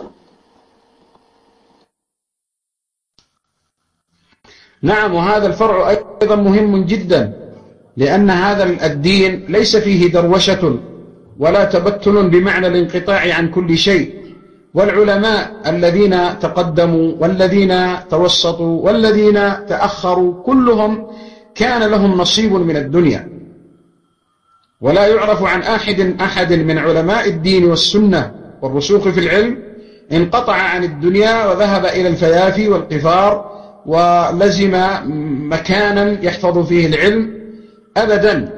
نعم، وهذا الفرع أيضا مهم جدا، لأن هذا الدين ليس فيه دروشة ولا تبتل بمعنى الانقطاع عن كل شيء. والعلماء الذين تقدموا والذين توسطوا والذين تأخروا كلهم كان لهم نصيب من الدنيا، ولا يعرف عن أحد من علماء الدين والسنة والرسوخ في العلم انقطع عن الدنيا وذهب إلى الفيافي والقفار ولزم مكانا يحفظ فيه العلم أبدا،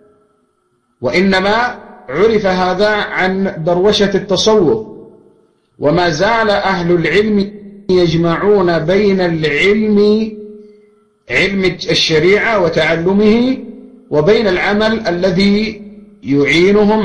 وإنما عرف هذا عن دروشة التصوف. وما زال أهل العلم يجمعون بين علم الشريعة وتعلمه وبين العمل الذي يعينهم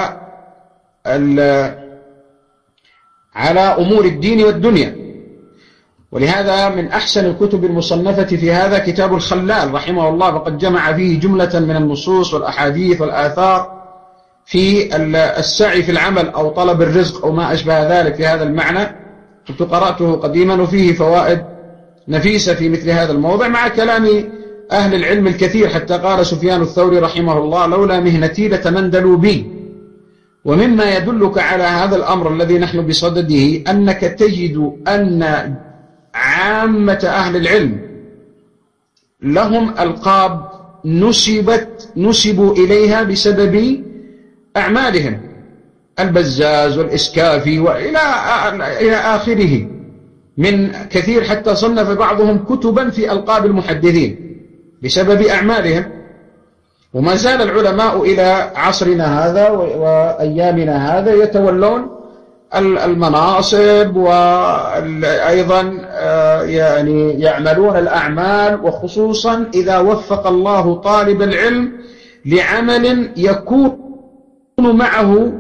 على أمور الدين والدنيا. ولهذا من أحسن الكتب المصنفة في هذا كتاب الخلال رحمه الله، وقد جمع فيه جملة من النصوص والأحاديث والآثار في السعي في العمل أو طلب الرزق أو ما أشبه ذلك في هذا المعنى، كنت قرأته قديما وفيه فوائد نفيسة في مثل هذا الموضع، مع كلام أهل العلم الكثير، حتى قال سفيان الثوري رحمه الله: لولا مهنتي لتمندلوا بي. ومما يدلك على هذا الأمر الذي نحن بصدده أنك تجد أن عامة أهل العلم لهم ألقاب نسبوا إليها بسبب أعمالهم، البزاز والإسكافي وإلى آخره من كثير، حتى صنف بعضهم كتبا في ألقاب المحدثين بسبب أعمالهم. وما زال العلماء إلى عصرنا هذا وأيامنا هذا يتولون المناصب، وأيضا يعني يعملون الأعمال، وخصوصا إذا وفق الله طالب العلم لعمل يكون معه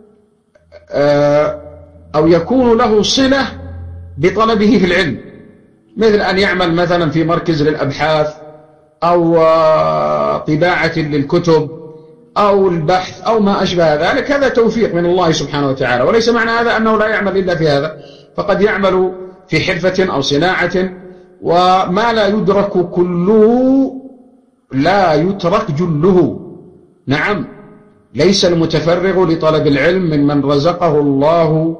أو يكون له صلة بطلبه في العلم، مثل أن يعمل مثلا في مركز للأبحاث أو طباعة للكتب أو البحث أو ما أشبه ذلك. هذا توفيق من الله سبحانه وتعالى، وليس معنى هذا أنه لا يعمل إلا في هذا، فقد يعمل في حرفة أو صناعة، وما لا يدرك كله لا يترك جله. نعم، ليس المتفرغ لطلب العلم ممن رزقه الله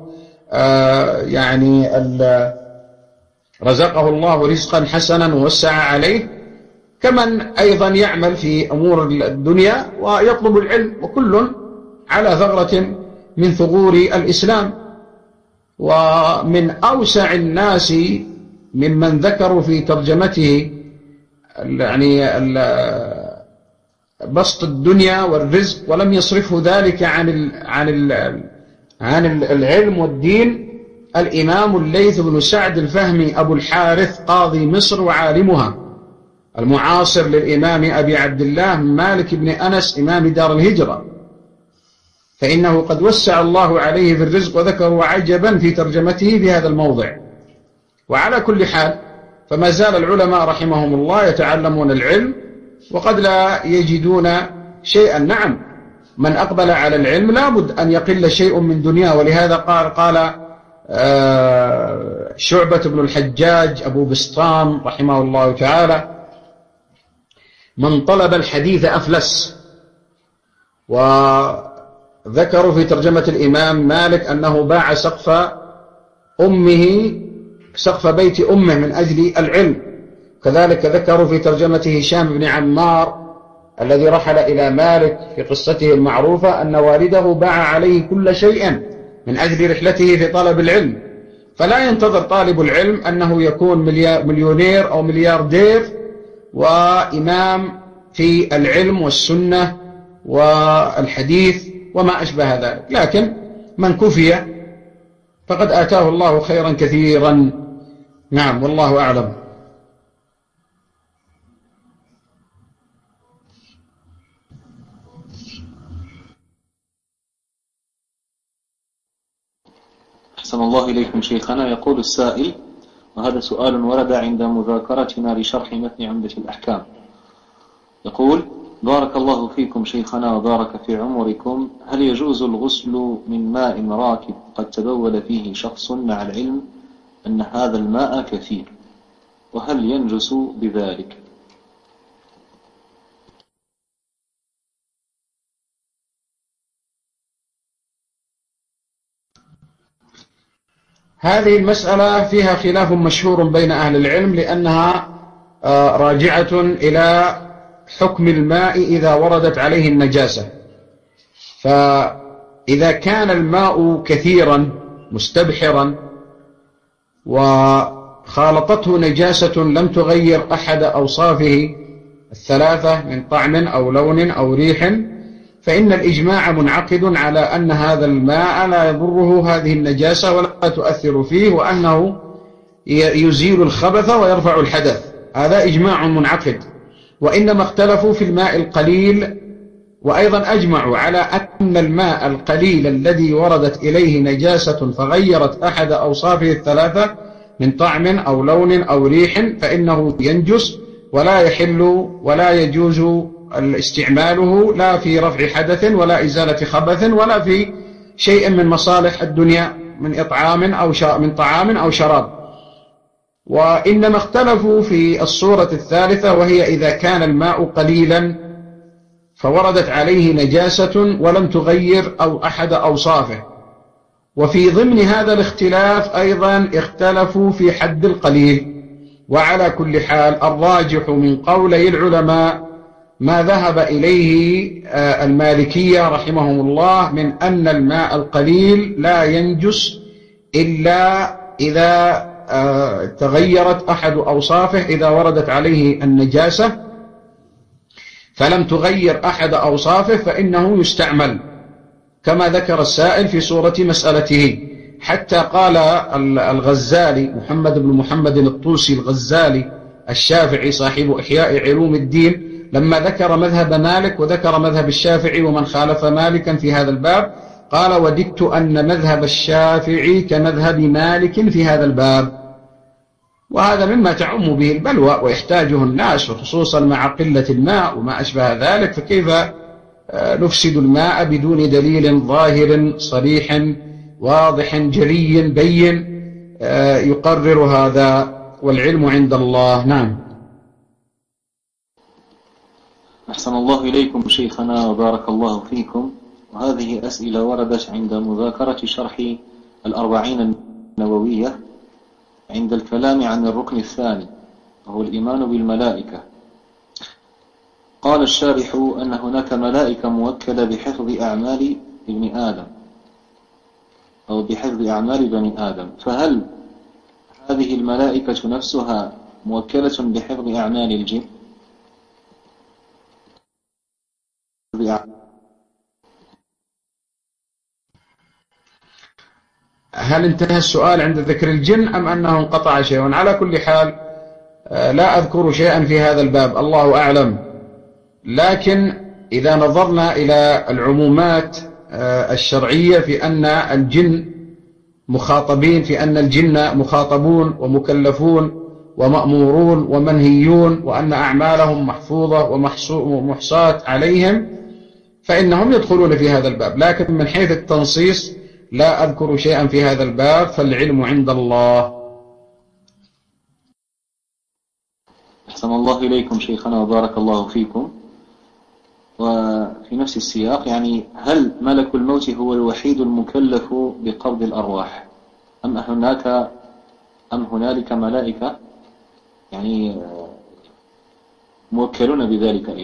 رزقه الله رزقا حسنا ووسع عليه، كمن أيضا يعمل في أمور الدنيا ويطلب العلم، وكل على ثغرة من ثغور الإسلام. ومن أوسع الناس ممن ذكروا في ترجمته يعني بسط الدنيا والرزق ولم يصرفه ذلك عن العلم والدين، الإمام الليث بن سعد الفهمي أبو الحارث قاضي مصر وعالمها، المعاصر للإمام أبي عبد الله مالك بن أنس إمام دار الهجرة، فإنه قد وسع الله عليه في الرزق، وذكروا عجبا في ترجمته في هذا الموضع. وعلى كل حال فما زال العلماء رحمهم الله يتعلمون العلم وقد لا يجدون شيئا. نعم، من أقبل على العلم لابد أن يقل شيء من دنياه، ولهذا قال شعبة بن الحجاج أبو بسطام رحمه الله تعالى: من طلب الحديث أفلس. وذكروا في ترجمة الإمام مالك أنه باع سقف بيت أمه من أجل العلم. كذلك ذكروا في ترجمة هشام بن عمار الذي رحل إلى مالك في قصته المعروفة أن والده باع عليه كل شيء من أجل رحلته في طلب العلم. فلا ينتظر طالب العلم أنه يكون مليونير أو ملياردير وإمام في العلم والسنة والحديث وما أشبه ذلك، لكن من كفي فقد آتاه الله خيرا كثيرا. نعم، والله أعلم. أحسن الله إليكم شيخنا. يقول السائل، وهذا سؤال ورد عند مذاكرتنا لشرح متن عمدة الأحكام، يقول: بارك الله فيكم شيخنا وبارك في عمركم، هل يجوز الغسل من ماء راكد قد تبول فيه شخص مع العلم أن هذا الماء كثير، وهل ينجس بذلك؟ هذه المسألة فيها خلاف مشهور بين أهل العلم، لأنها راجعة إلى حكم الماء إذا وردت عليه النجاسة. فإذا كان الماء كثيرا مستبحرا وخالطته نجاسة لم تغير أحد أوصافه الثلاثة من طعم أو لون أو ريح، فإن الإجماع منعقد على أن هذا الماء لا يضره هذه النجاسة ولا تؤثر فيه، وأنه يزيل الخبث ويرفع الحدث. هذا إجماع منعقد. وإنما اختلفوا في الماء القليل، وأيضا أجمعوا على أن الماء القليل الذي وردت إليه نجاسة فغيرت أحد أوصافه الثلاثة من طعم أو لون أو ريح فإنه ينجس ولا يحل ولا يجوز استعماله لا في رفع حدث ولا إزالة خبث ولا في شيء من مصالح الدنيا من إطعام أو من طعام أو شراب. وإنما اختلفوا في الصورة الثالثة، وهي إذا كان الماء قليلا فوردت عليه نجاسة ولم تغير أو أحد أوصافه. وفي ضمن هذا الاختلاف أيضا اختلفوا في حد القليل. وعلى كل حال الراجح من قولي العلماء ما ذهب إليه المالكية رحمهم الله من أن الماء القليل لا ينجس إلا إذا تغيرت أحد أوصافه. إذا وردت عليه النجاسة فلم تغير أحد أوصافه فإنه يستعمل، كما ذكر السائل في صورة مسألته. حتى قال الغزالي محمد بن محمد الطوسي الغزالي الشافعي صاحب إحياء علوم الدين، لما ذكر مذهب مالك وذكر مذهب الشافعي ومن خالف مالكا في هذا الباب، قال: وددت أن مذهب الشافعي كمذهب مالك في هذا الباب. وهذا مما تعم به البلوى ويحتاجه الناس، وخصوصا مع قلة الماء وما أشبه ذلك، فكيف نفسد الماء بدون دليل ظاهر صريح واضح جلي بين يقرر هذا، والعلم عند الله. نعم. أحسن الله إليكم شيخنا وبارك الله فيكم. وهذه أسئلة وردت عند مذاكرة شرح الأربعين النووية عند الكلام عن الركن الثاني وهو الإيمان بالملائكة. قال الشارح أن هناك ملائكة موكلة بحفظ أعمال ابن آدم أو بحفظ أعمال بني آدم، فهل هذه الملائكة نفسها موكلة بحفظ أعمال الجن؟ هل انتهى السؤال عند ذكر الجن أم أنه انقطع شيء؟ على كل حال لا أذكر شيئا في هذا الباب، الله أعلم. لكن إذا نظرنا إلى العمومات الشرعية في أن الجن مخاطبين، في أن الجن مخاطبون ومكلفون ومأمورون ومنهيون، وأن أعمالهم محفوظة ومحصاة عليهم، فإنهم يدخلون في هذا الباب. لكن من حيث التنصيص لا أذكر شيئا في هذا الباب، فالعلم عند الله. أحسن الله إليكم شيخنا وبارك الله فيكم. وفي نفس السياق، يعني هل ملك الموت هو الوحيد المكلف بقبض الأرواح أم هنالك ملائكة يعني موكلون بذلك أيضا؟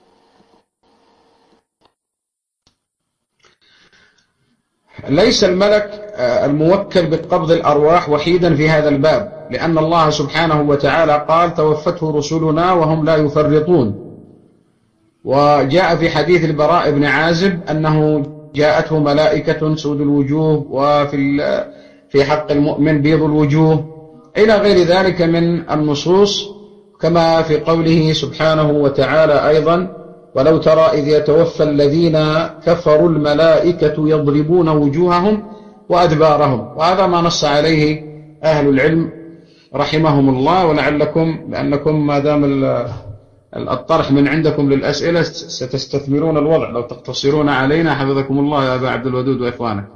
ليس الملك الموكل بقبض الأرواح وحيدا في هذا الباب، لأن الله سبحانه وتعالى قال: توفته رسلنا وهم لا يفرطون. وجاء في حديث البراء بن عازب أنه جاءته ملائكة سود الوجوه، وفي حق المؤمن بيض الوجوه، إلى غير ذلك من النصوص، كما في قوله سبحانه وتعالى أيضا: ولو ترى إذ يتوفى الذين كفروا الملائكة يضربون وجوههم وأدبارهم. وهذا ما نص عليه أهل العلم رحمهم الله. ولعلكم لأنكم ما دام الطرح من عندكم للأسئلة ستستثمرون الوضع لو تقتصرون علينا، حفظكم الله يا أبا عبد الودود وإخوانك.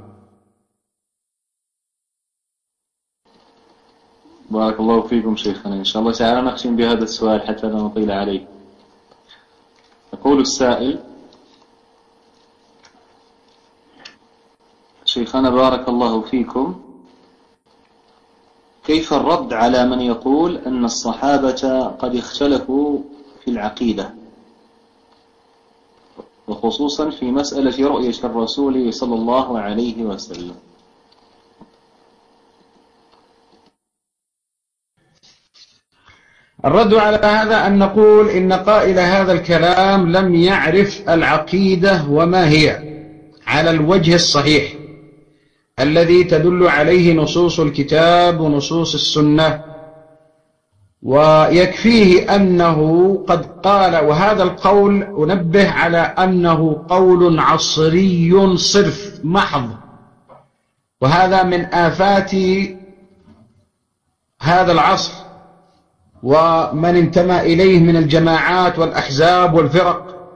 بارك الله فيكم شيخنا. إن شاء الله تعالى نختم بهذا السؤال حتى لا نطيل عليه. يقول السائل: شيخنا بارك الله فيكم، كيف الرد على من يقول أن الصحابة قد اختلفوا في العقيدة، وخصوصا في مسألة رؤية الرسول صلى الله عليه وسلم؟ الرد على هذا أن نقول إن قائل هذا الكلام لم يعرف العقيدة وما هي على الوجه الصحيح الذي تدل عليه نصوص الكتاب ونصوص السنة، ويكفيه أنه قد قال، وهذا القول أنبه على أنه قول عصري صرف محض، وهذا من آفات هذا العصر ومن انتمى إليه من الجماعات والأحزاب والفرق،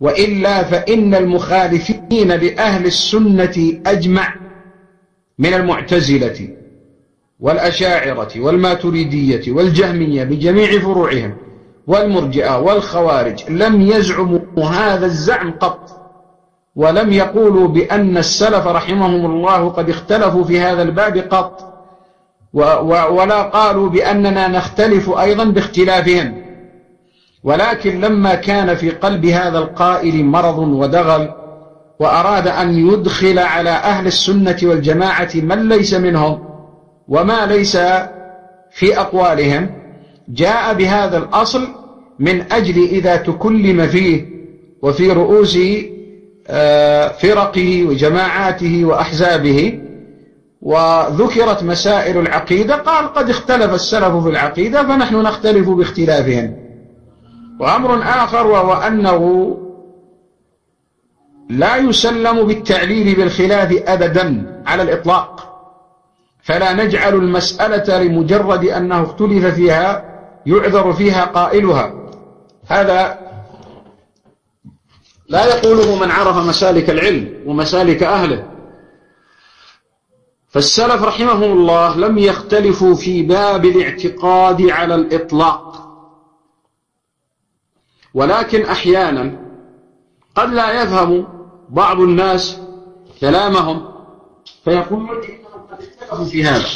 وإلا فإن المخالفين لأهل السنة أجمع من المعتزلة والأشاعرة والماتريدية والجهمية بجميع فروعهم والمرجئة والخوارج لم يزعموا هذا الزعم قط، ولم يقولوا بأن السلف رحمهم الله قد اختلفوا في هذا الباب قط، ولا قالوا بأننا نختلف أيضا باختلافهم. ولكن لما كان في قلب هذا القائل مرض ودغل وأراد أن يدخل على أهل السنة والجماعة من ليس منهم وما ليس في أقوالهم، جاء بهذا الأصل من أجل إذا تكلم فيه وفي رؤوس فرقه وجماعاته وأحزابه وذكرت مسائل العقيدة قال قد اختلف السلف في العقيدة فنحن نختلف باختلافهم. وأمر آخر وهو أنه لا يسلم بالتعليل بالخلاف أبدا على الإطلاق، فلا نجعل المسألة لمجرد أنه اختلف فيها يعذر فيها قائلها، هذا لا يقوله من عرف مسالك العلم ومسالك أهله. فالسلف رحمهم الله لم يختلفوا في باب الاعتقاد على الإطلاق، ولكن أحيانا قد لا يفهم بعض الناس كلامهم فيقولون إنهم قد اختلفوا في هذا،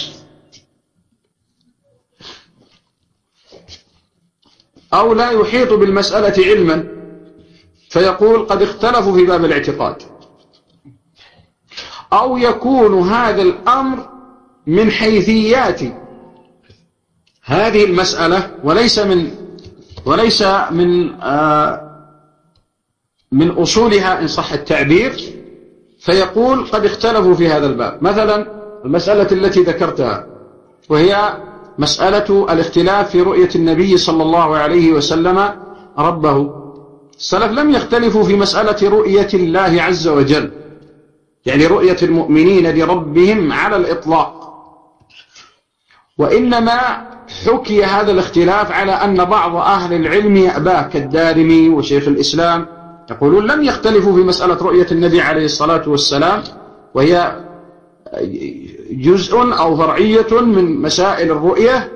أو لا يحيط بالمسألة علما فيقول قد اختلفوا في باب الاعتقاد، أو يكون هذا الأمر من حيثيات هذه المسألة وليس من أصولها إن صح التعبير، فيقول قد اختلفوا في هذا الباب. مثلا المسألة التي ذكرتها وهي مسألة الاختلاف في رؤية النبي صلى الله عليه وسلم ربه، السلف لم يختلفوا في مسألة رؤية الله عز وجل، يعني رؤية المؤمنين لربهم على الإطلاق، وإنما حكي هذا الاختلاف على أن بعض أهل العلم يأباه كالدارمي وشيخ الإسلام يقولون لم يختلفوا في مسألة رؤية النبي عليه الصلاة والسلام، وهي جزء أو فرعية من مسائل الرؤية،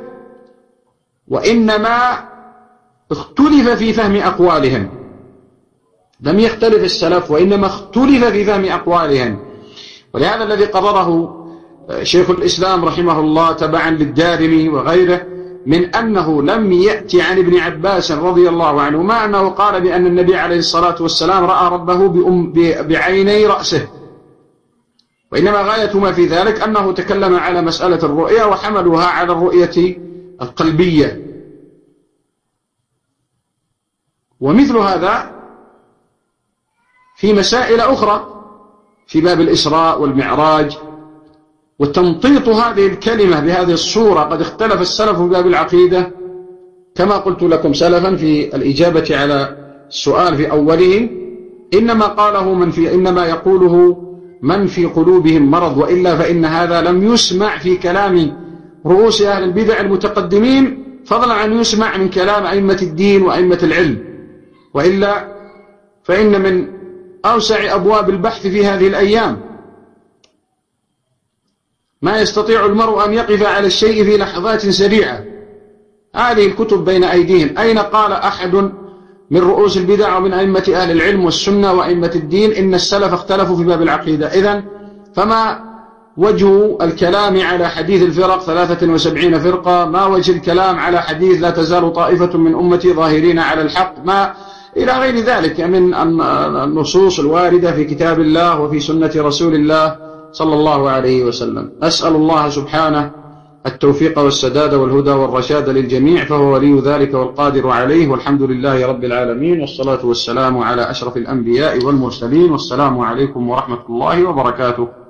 وإنما اختلف في فهم أقوالهم. لم يختلف السلف وإنما اختلف في فهم أقوالهم. ولهذا الذي قرره شيخ الإسلام رحمه الله تبعا للدارمي وغيره من أنه لم يأتي عن ابن عباس رضي الله عنه ما أنه قال بأن النبي عليه الصلاة والسلام رأى ربه بعيني رأسه، وإنما غاية ما في ذلك أنه تكلم على مسألة الرؤية وحملها على الرؤية القلبية. ومثل هذا في مسائل أخرى في باب الإسراء والمعراج، وتمطيط هذه الكلمة بهذه الصورة قد اختلف السلف في باب العقيدة كما قلت لكم سلفا في الإجابة على السؤال في أوله، إنما يقوله من في قلوبهم مرض، وإلا فإن هذا لم يسمع في كلام رؤوس أهل البدع المتقدمين، فضلا عن يسمع من كلام أئمة الدين وأئمة العلم، وإلا فإن من أوسع أبواب البحث في هذه الأيام ما يستطيع المرء أن يقف على الشيء في لحظات سريعة. هذه الكتب بين أيديهم، أين قال أحد من رؤوس البدع ومن أئمة أهل العلم والسنة وأئمة الدين إن السلف اختلفوا في باب العقيدة؟ إذن فما وجه الكلام على حديث الفرق 73 فرقة؟ ما وجه الكلام على حديث لا تزال طائفة من أمتي ظاهرين على الحق؟ ما إلى غير ذلك من النصوص الواردة في كتاب الله وفي سنة رسول الله صلى الله عليه وسلم. أسأل الله سبحانه التوفيق والسداد والهدى والرشاد للجميع، فهو ولي ذلك والقادر عليه، والحمد لله رب العالمين، والصلاة والسلام على أشرف الأنبياء والمرسلين، والسلام عليكم ورحمة الله وبركاته.